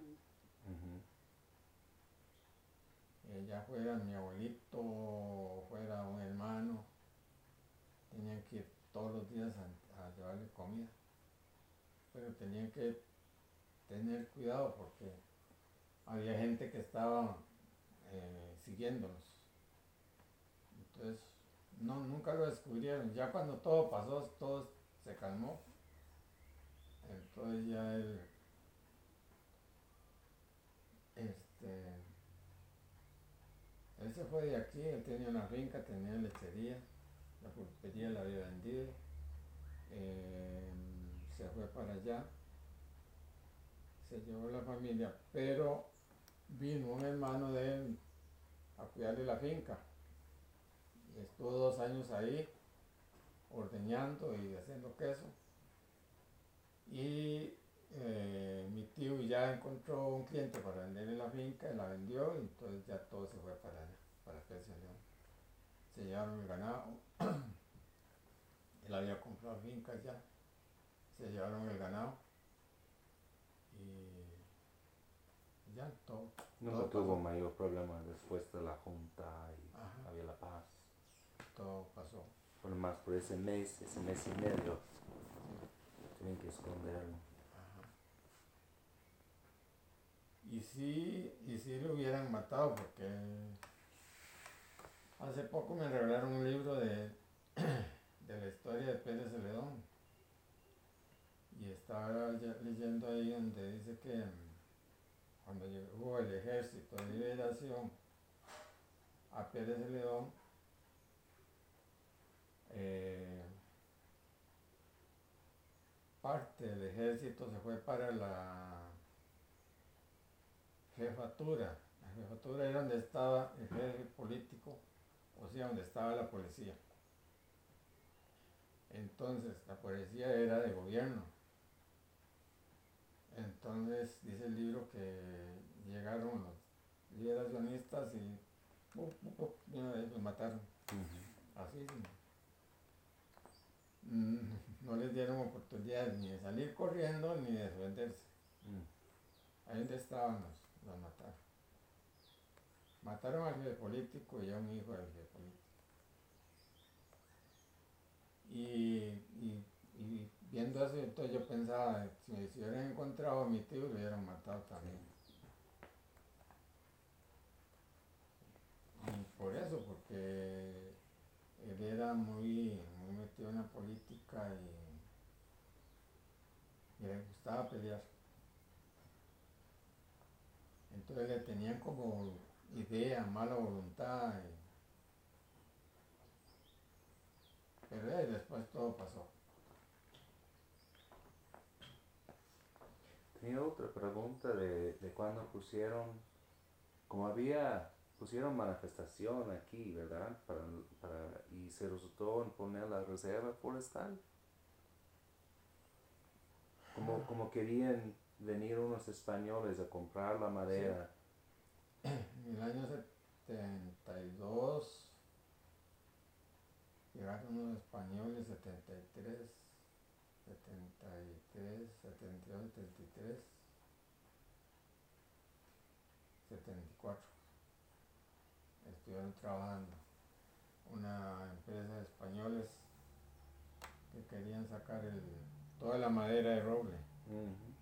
Ya fuera mi abuelito o fuera un hermano, tenían que ir todos los días a llevarle comida. Pero tenían que tener cuidado porque había gente que estaba siguiéndolos. Entonces, nunca lo descubrieron. Ya cuando todo pasó, todo se calmó. Entonces ya él se fue de aquí, él tenía una finca, tenía lechería, la pulpería la había vendido, se fue para allá, se llevó la familia, pero vino un hermano de él a cuidarle la finca. Estuvo 2 años ahí, ordeñando y haciendo queso. Y mi tío ya encontró un cliente para venderle la finca y la vendió, y entonces ya todo se fue para allá, para Pérez Celedón. Se llevaron el ganado, él había comprado fincas ya, se llevaron el ganado y ya todo. Nunca tuvo mayor problema después de la junta y Ajá. había la paz. Todo pasó. Por más por ese mes y medio, tienen que esconderlo. Ajá. Y sí lo hubieran matado porque hace poco me revelaron un libro de la historia de Pérez Celedón. Y estaba leyendo ahí donde dice que cuando llegó el ejército de liberación a Pérez Celedón, parte del ejército se fue para la jefatura. La jefatura era donde estaba el jefe político, o sea, donde estaba la policía. Entonces, la policía era de gobierno. Entonces, dice el libro que llegaron los liberacionistas y de una vez los mataron. Así, no les dieron oportunidad ni de salir corriendo ni de defenderse. Ahí donde estaban los mataron. Mataron al jefe político y a un hijo del jefe político. y viendo eso, entonces yo pensaba, si hubieran encontrado a mi tío, lo hubieran matado también. Y por eso, porque él era muy metido en la política y le gustaba pelear. Entonces le tenían como idea, mala voluntad, pero después todo pasó. Tenía otra pregunta de cuando pusieron manifestación aquí, ¿verdad? Y se resultó en poner la reserva forestal. Como querían venir unos españoles a comprar la madera. Sí. En el año 72 llegaron unos españoles, 73, 72, 73, 74. Estuvieron trabajando una empresa de españoles que querían sacar toda la madera de roble. Uh-huh.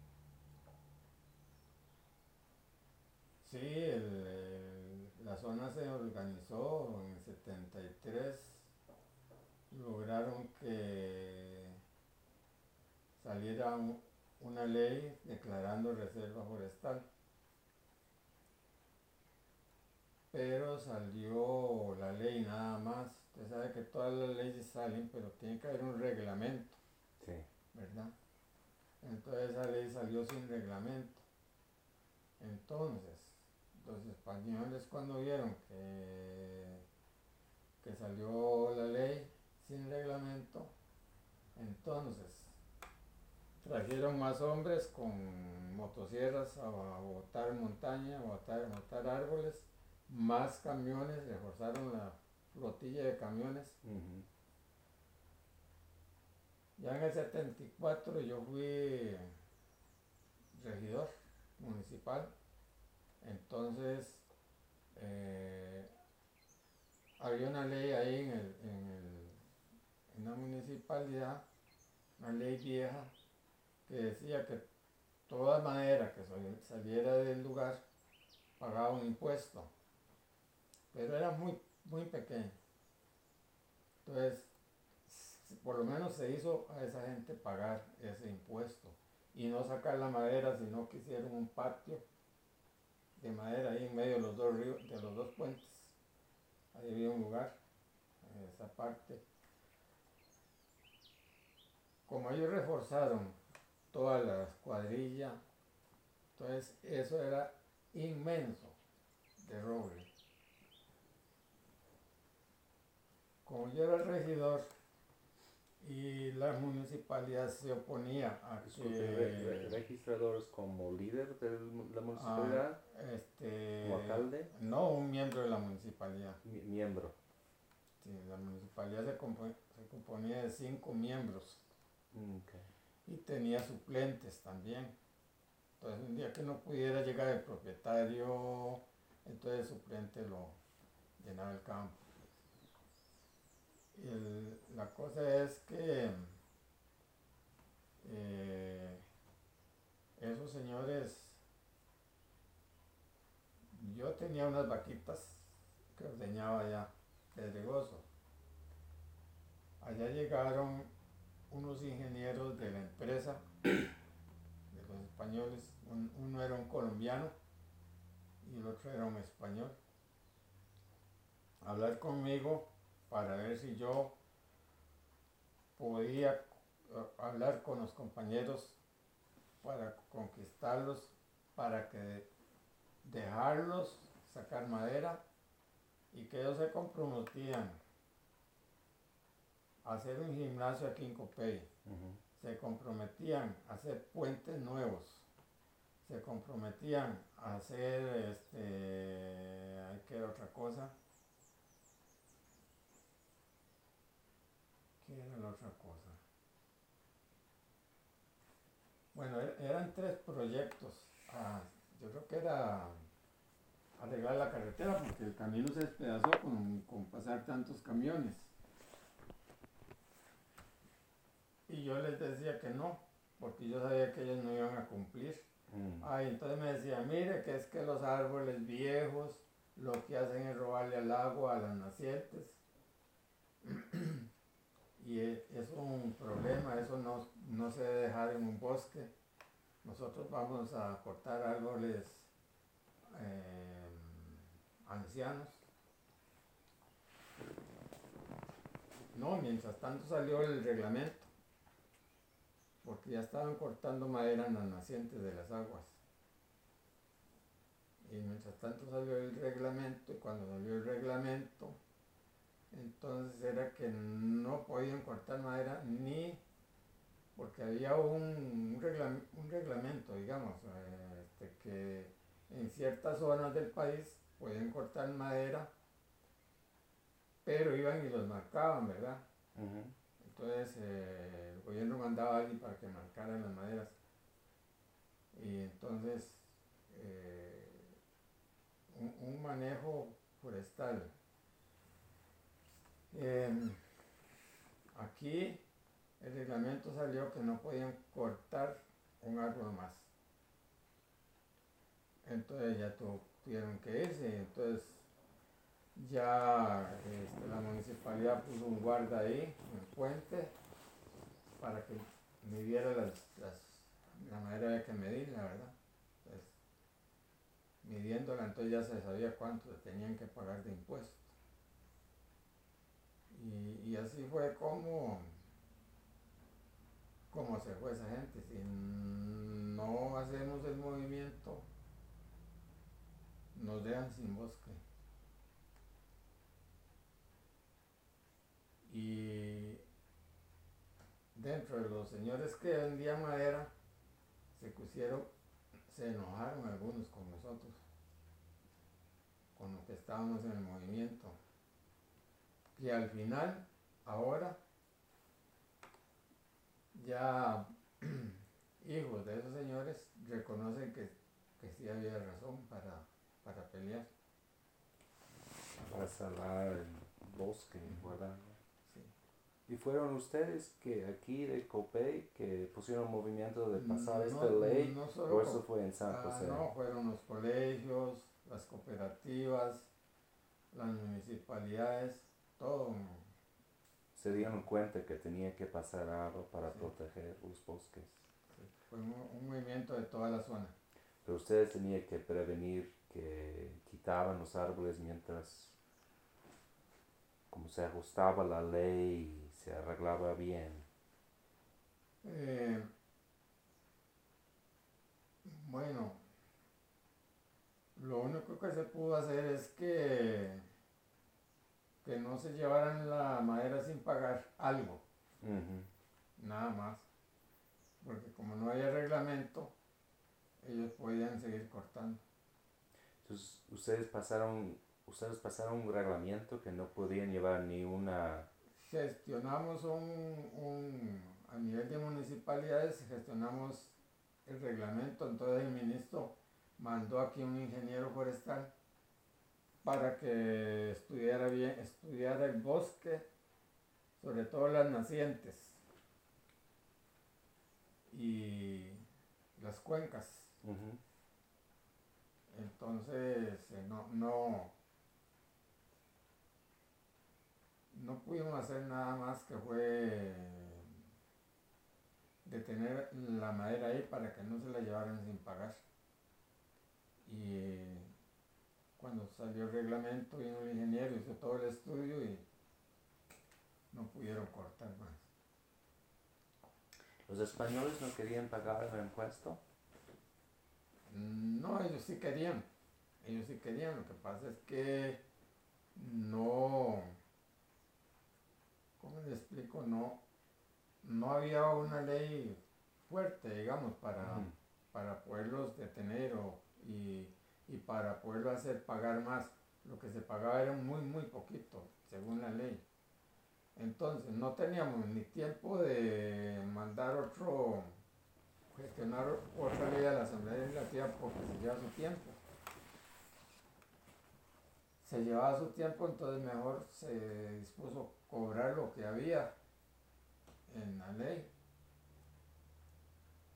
Sí, la zona se organizó en el 73, lograron que saliera una ley declarando reserva forestal, pero salió la ley nada más. Usted sabe que todas las leyes salen, pero tiene que haber un reglamento, Sí. ¿verdad? Entonces esa ley salió sin reglamento. Entonces, los españoles cuando vieron que salió la ley sin reglamento, entonces trajeron más hombres con motosierras a botar montaña, a botar árboles, más camiones, reforzaron la flotilla de camiones. Uh-huh. Ya en el 74 yo fui regidor municipal, entonces había una ley ahí en la municipalidad, una ley vieja, que decía que toda madera que saliera del lugar pagaba un impuesto, pero era muy pequeño. Entonces, por lo menos se hizo a esa gente pagar ese impuesto y no sacar la madera, sino que hicieron un patio de madera ahí en medio de los dos ríos, de los dos puentes. Ahí había un lugar, en esa parte. Como ellos reforzaron toda la escuadrilla, entonces eso era inmenso de roble. Como yo era el regidor y la municipalidad se oponía a que... ¿Registradores como líder de la municipalidad? ¿Como alcalde? No, un miembro de la municipalidad. Miembro. Sí, la municipalidad se componía de 5 miembros. Okay. Y tenía suplentes también. Entonces un día que no pudiera llegar el propietario, entonces el suplente lo llenaba el campo. La cosa es que esos señores, yo tenía unas vaquitas que ordeñaba allá, pedregoso. Allá llegaron unos ingenieros de la empresa, de los españoles, uno era un colombiano y el otro era un español, a hablar conmigo para ver si yo podía hablar con los compañeros para conquistarlos, para que dejarlos sacar madera y que ellos se comprometían a hacer un gimnasio aquí en Copey. Uh-huh. Se comprometían a hacer puentes nuevos, se comprometían a hacer ¿qué era otra cosa? ¿Qué era la otra cosa? Bueno, eran 3 proyectos. Yo creo que era arreglar la carretera porque el camino se despedazó con pasar tantos camiones. y yo les decía que no, porque yo sabía que ellos no iban a cumplir. Entonces me decía, mire, que es que los árboles viejos lo que hacen es robarle el agua a las nacientes. Y es un problema, eso no se debe dejar en un bosque. Nosotros vamos a cortar árboles ancianos. No, mientras tanto salió el reglamento, porque ya estaban cortando madera en las nacientes de las aguas. Y mientras tanto salió el reglamento, y cuando salió el reglamento, entonces era que no podían cortar madera ni porque había un reglamento, digamos, que en ciertas zonas del país podían cortar madera, pero iban y los marcaban, ¿verdad? Entonces el gobierno mandaba a alguien para que marcaran las maderas. Y entonces un manejo forestal. Aquí el reglamento salió que no podían cortar un árbol más. Entonces ya tuvieron que irse. Entonces ya la municipalidad puso un guarda ahí en el puente para que midiera la madera había que medirla, ¿verdad? Entonces, midiéndola, entonces ya se sabía cuánto tenían que pagar de impuestos. Y así fue como se fue esa gente. Si no hacemos el movimiento, nos dejan sin bosque. Y dentro de los señores que vendían madera, se enojaron algunos con nosotros, con lo que estábamos en el movimiento. Y al final, ahora, ya hijos de esos señores reconocen que sí había razón para pelear. Para salvar el bosque, ¿verdad? Sí. ¿Y fueron ustedes que aquí de Copey que pusieron un movimiento de pasar esta ley? No solo ¿O eso fue en San José? No, fueron los colegios, las cooperativas, las municipalidades, todo. Se dieron cuenta que tenía que pasar algo para Sí. proteger los bosques. Sí, fue un movimiento de toda la zona. Pero ustedes tenían que prevenir que quitaban los árboles mientras como se ajustaba la ley y se arreglaba bien. Bueno, lo único que se pudo hacer es que no se llevaran la madera sin pagar algo, nada más, porque como no había reglamento, ellos podían seguir cortando. Entonces, ustedes pasaron un reglamento que no podían llevar ni una... Gestionamos a nivel de municipalidades, gestionamos el reglamento, entonces el ministro mandó aquí un ingeniero forestal para que estudiara el bosque, sobre todo las nacientes y las cuencas. Entonces no pudimos hacer nada más que fue detener la madera ahí para que no se la llevaran sin pagar. Y cuando salió el reglamento vino el ingeniero, hizo todo el estudio y no pudieron cortar más. ¿Los españoles no querían pagar el impuesto? No, ellos sí querían, lo que pasa es que no, ¿cómo les explico? No había una ley fuerte, digamos, para poderlos detener y para poderlo hacer pagar más. Lo que se pagaba era muy, muy poquito, según la ley. Entonces no teníamos ni tiempo de gestionar otra ley a la Asamblea Legislativa porque se lleva su tiempo. Se llevaba su tiempo, entonces mejor se dispuso cobrar lo que había en la ley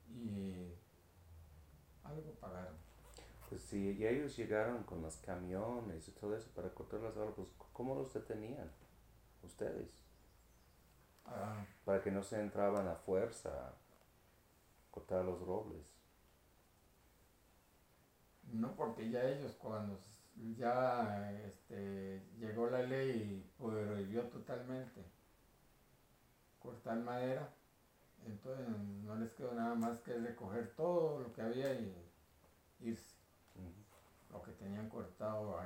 y algo pagaron. Pues si y ellos llegaron con los camiones y todo eso para cortar las árboles, ¿cómo los detenían ustedes? Ah, Para que no se entraban a fuerza a cortar los robles. no, porque ya ellos cuando ya llegó la ley y prohibió totalmente cortar madera, entonces no les quedó nada más que recoger todo lo que había y irse. Lo que tenían cortado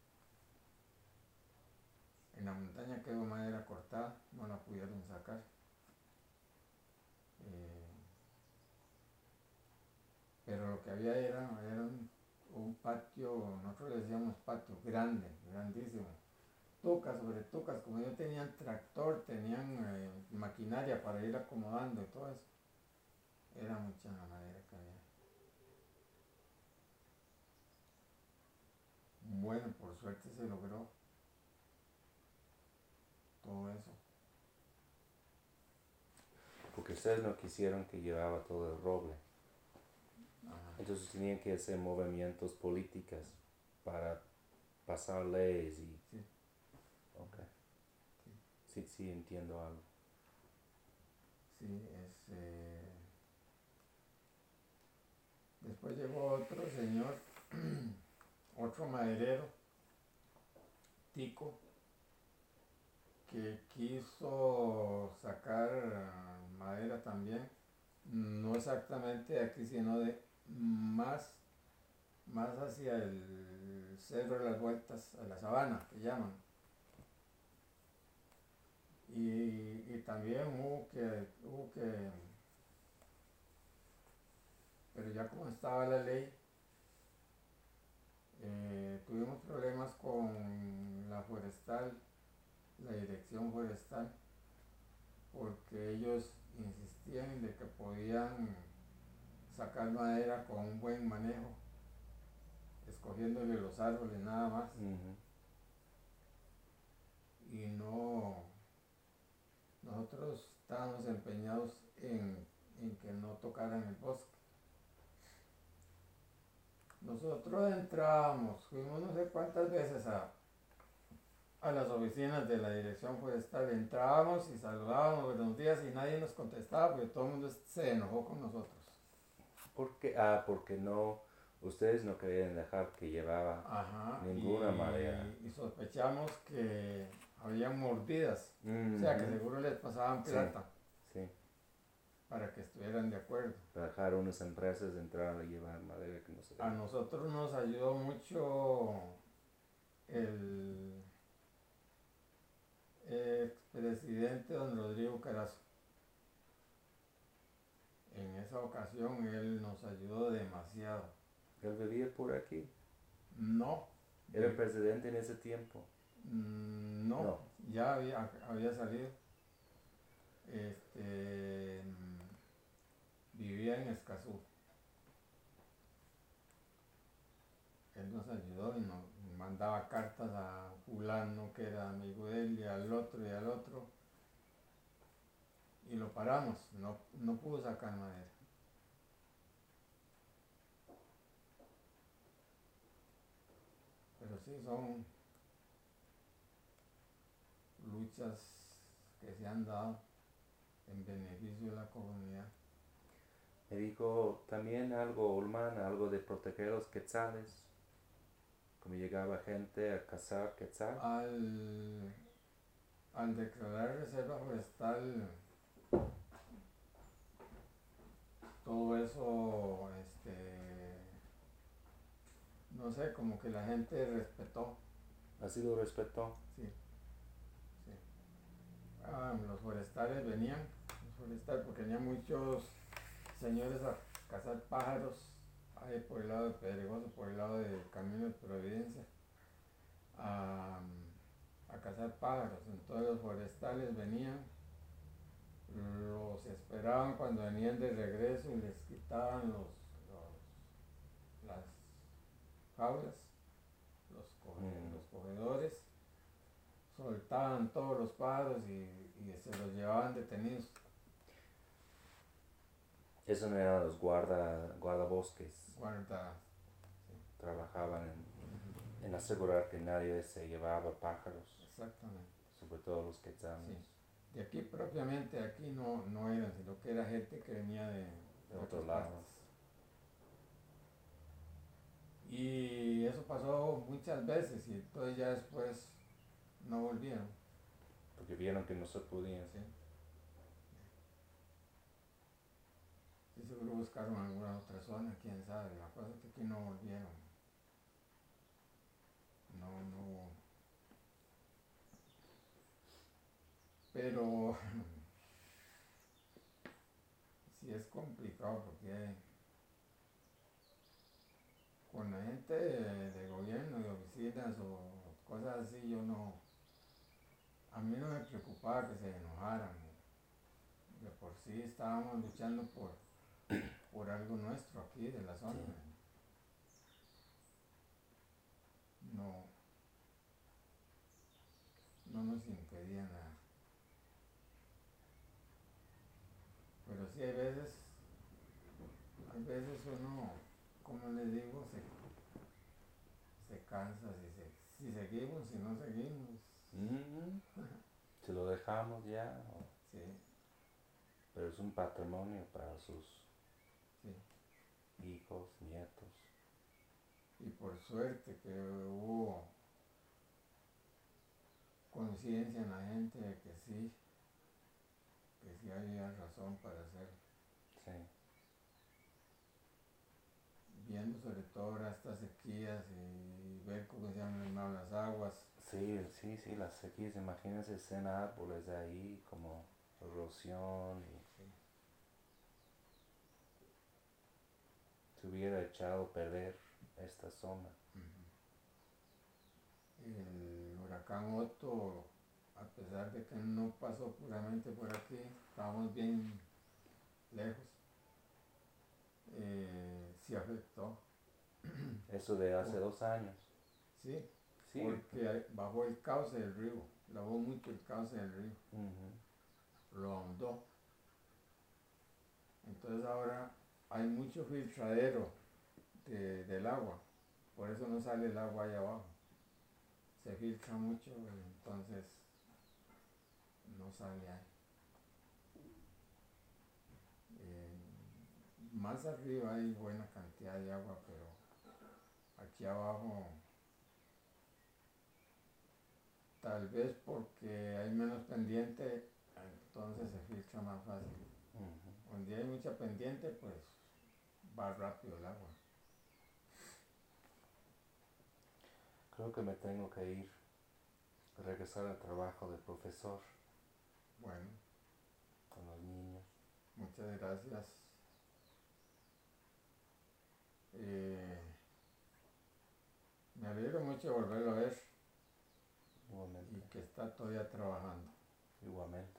en la montaña quedó madera cortada, no la pudieron sacar. Eh, pero lo que había era un patio, nosotros le decíamos patio grande, grandísimo. Tucas sobre tucas, como ellos tenían tractor, tenían maquinaria para ir acomodando y todo eso. Era mucha la madera que había. Bueno, por suerte se logró todo eso. Porque ustedes no quisieron que llevaba todo el roble. Ajá. Entonces tenían que hacer movimientos políticos para pasar leyes y... Sí. Ok. Sí. Sí, entiendo algo. Sí, después llegó otro señor, otro maderero, Tico, que quiso sacar madera también, no exactamente de aquí, sino de más hacia el Cerro de las Vueltas, a la Sabana, que llaman. Y también hubo que, pero ya como estaba la ley, tuvimos problemas con la forestal, la dirección forestal, porque ellos insistían en de que podían sacar madera con un buen manejo, escogiéndole los árboles nada más, y no, nosotros estábamos empeñados en que no tocaran el bosque. Nosotros entrábamos, fuimos no sé cuántas veces a las oficinas de la dirección forestal, entrábamos y saludábamos buenos días y nadie nos contestaba porque todo el mundo se enojó con nosotros. ¿Por qué? Porque no, ustedes no querían dejar que llevaba Ajá, ninguna madera. y sospechamos que habían mordidas, o sea que seguro les pasaban plata Sí. para que estuvieran de acuerdo. Para dejar unas empresas entrar a llevar madera que no se A nosotros nos ayudó mucho el expresidente don Rodrigo Carazo. En esa ocasión él nos ayudó demasiado. ¿Él vivía por aquí? No. ¿Era el presidente en ese tiempo? No, ya había salido. Vivía en Escazú. Él nos ayudó y nos mandaba cartas a fulano que era amigo de él y al otro y al otro. Y lo paramos, no pudo sacar madera. Pero sí son luchas que se han dado en beneficio de la comunidad. Me dijo también algo, Ulman, algo de proteger los quetzales. Como llegaba gente a cazar quetzal. Al declarar reserva forestal, todo eso, no sé, como que la gente respetó. ¿Ha sido respeto? Sí. Los forestales venían, porque venían muchos señores a cazar pájaros ahí por el lado de Pedregoso, por el lado del Camino de Providencia, a cazar pájaros. Entonces los forestales venían, los esperaban cuando venían de regreso y les quitaban las jaulas, los cogedores, soltaban todos los pájaros y se los llevaban detenidos. Eso no eran los guardabosques. guarda, Trabajaban en asegurar que nadie se llevaba pájaros, exactamente, sobre todo los sí. quetzales, De aquí propiamente, aquí no eran, sino que era gente que venía de de otro otras lado. partes. Y eso pasó muchas veces y entonces ya después no volvieron. Porque vieron que no se podían. Sí, sí seguro buscaron alguna otra zona, quién sabe. La cosa es que aquí no volvieron. No. Pero sí es complicado porque con la gente de gobierno, de oficinas o cosas así, yo no, a mí no me preocupaba que se enojaran. De por sí estábamos luchando por algo nuestro aquí de la zona. Sí. No, no nos impedía nada. Pero sí hay veces uno, como les digo, se cansa si seguimos, si no seguimos. Mm, Se lo dejamos ya, Sí, pero es un patrimonio para sus sí. hijos, nietos. Y por suerte que hubo conciencia en la gente de que sí había razón para hacerlo. Sí, Viendo sobre todo ahora estas sequías y ver cómo se han mermado las aguas. sí, las sequías, imagínense, estén árboles ahí como erosión y Sí. se hubiera echado a perder esta zona. El huracán Otto, a pesar de que no pasó puramente por aquí, estábamos bien lejos, sí afectó. Eso de hace Por- 2 años. sí, Sí. porque bajó el cauce del río, lavó mucho el cauce del río, Ujú. lo ahondó. Entonces ahora hay mucho filtradero del agua, por eso no sale el agua ahí abajo. Se filtra mucho, entonces no sale ahí. Más arriba hay buena cantidad de agua, pero aquí abajo tal vez porque hay menos pendiente, entonces se filtra más fácil. Ujú. Donde hay mucha pendiente, pues va rápido el agua. Creo que me tengo que ir, regresar al trabajo de profesor Bueno, con los niños. muchas gracias. Eh, Me alegro mucho de volverlo a ver y Igualmente, que está todavía trabajando. igualmente.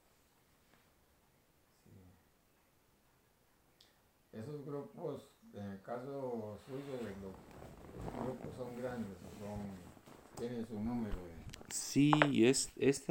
Sí. Esos grupos, en el caso suyo, los grupos son grandes, tienen su número. Sí, este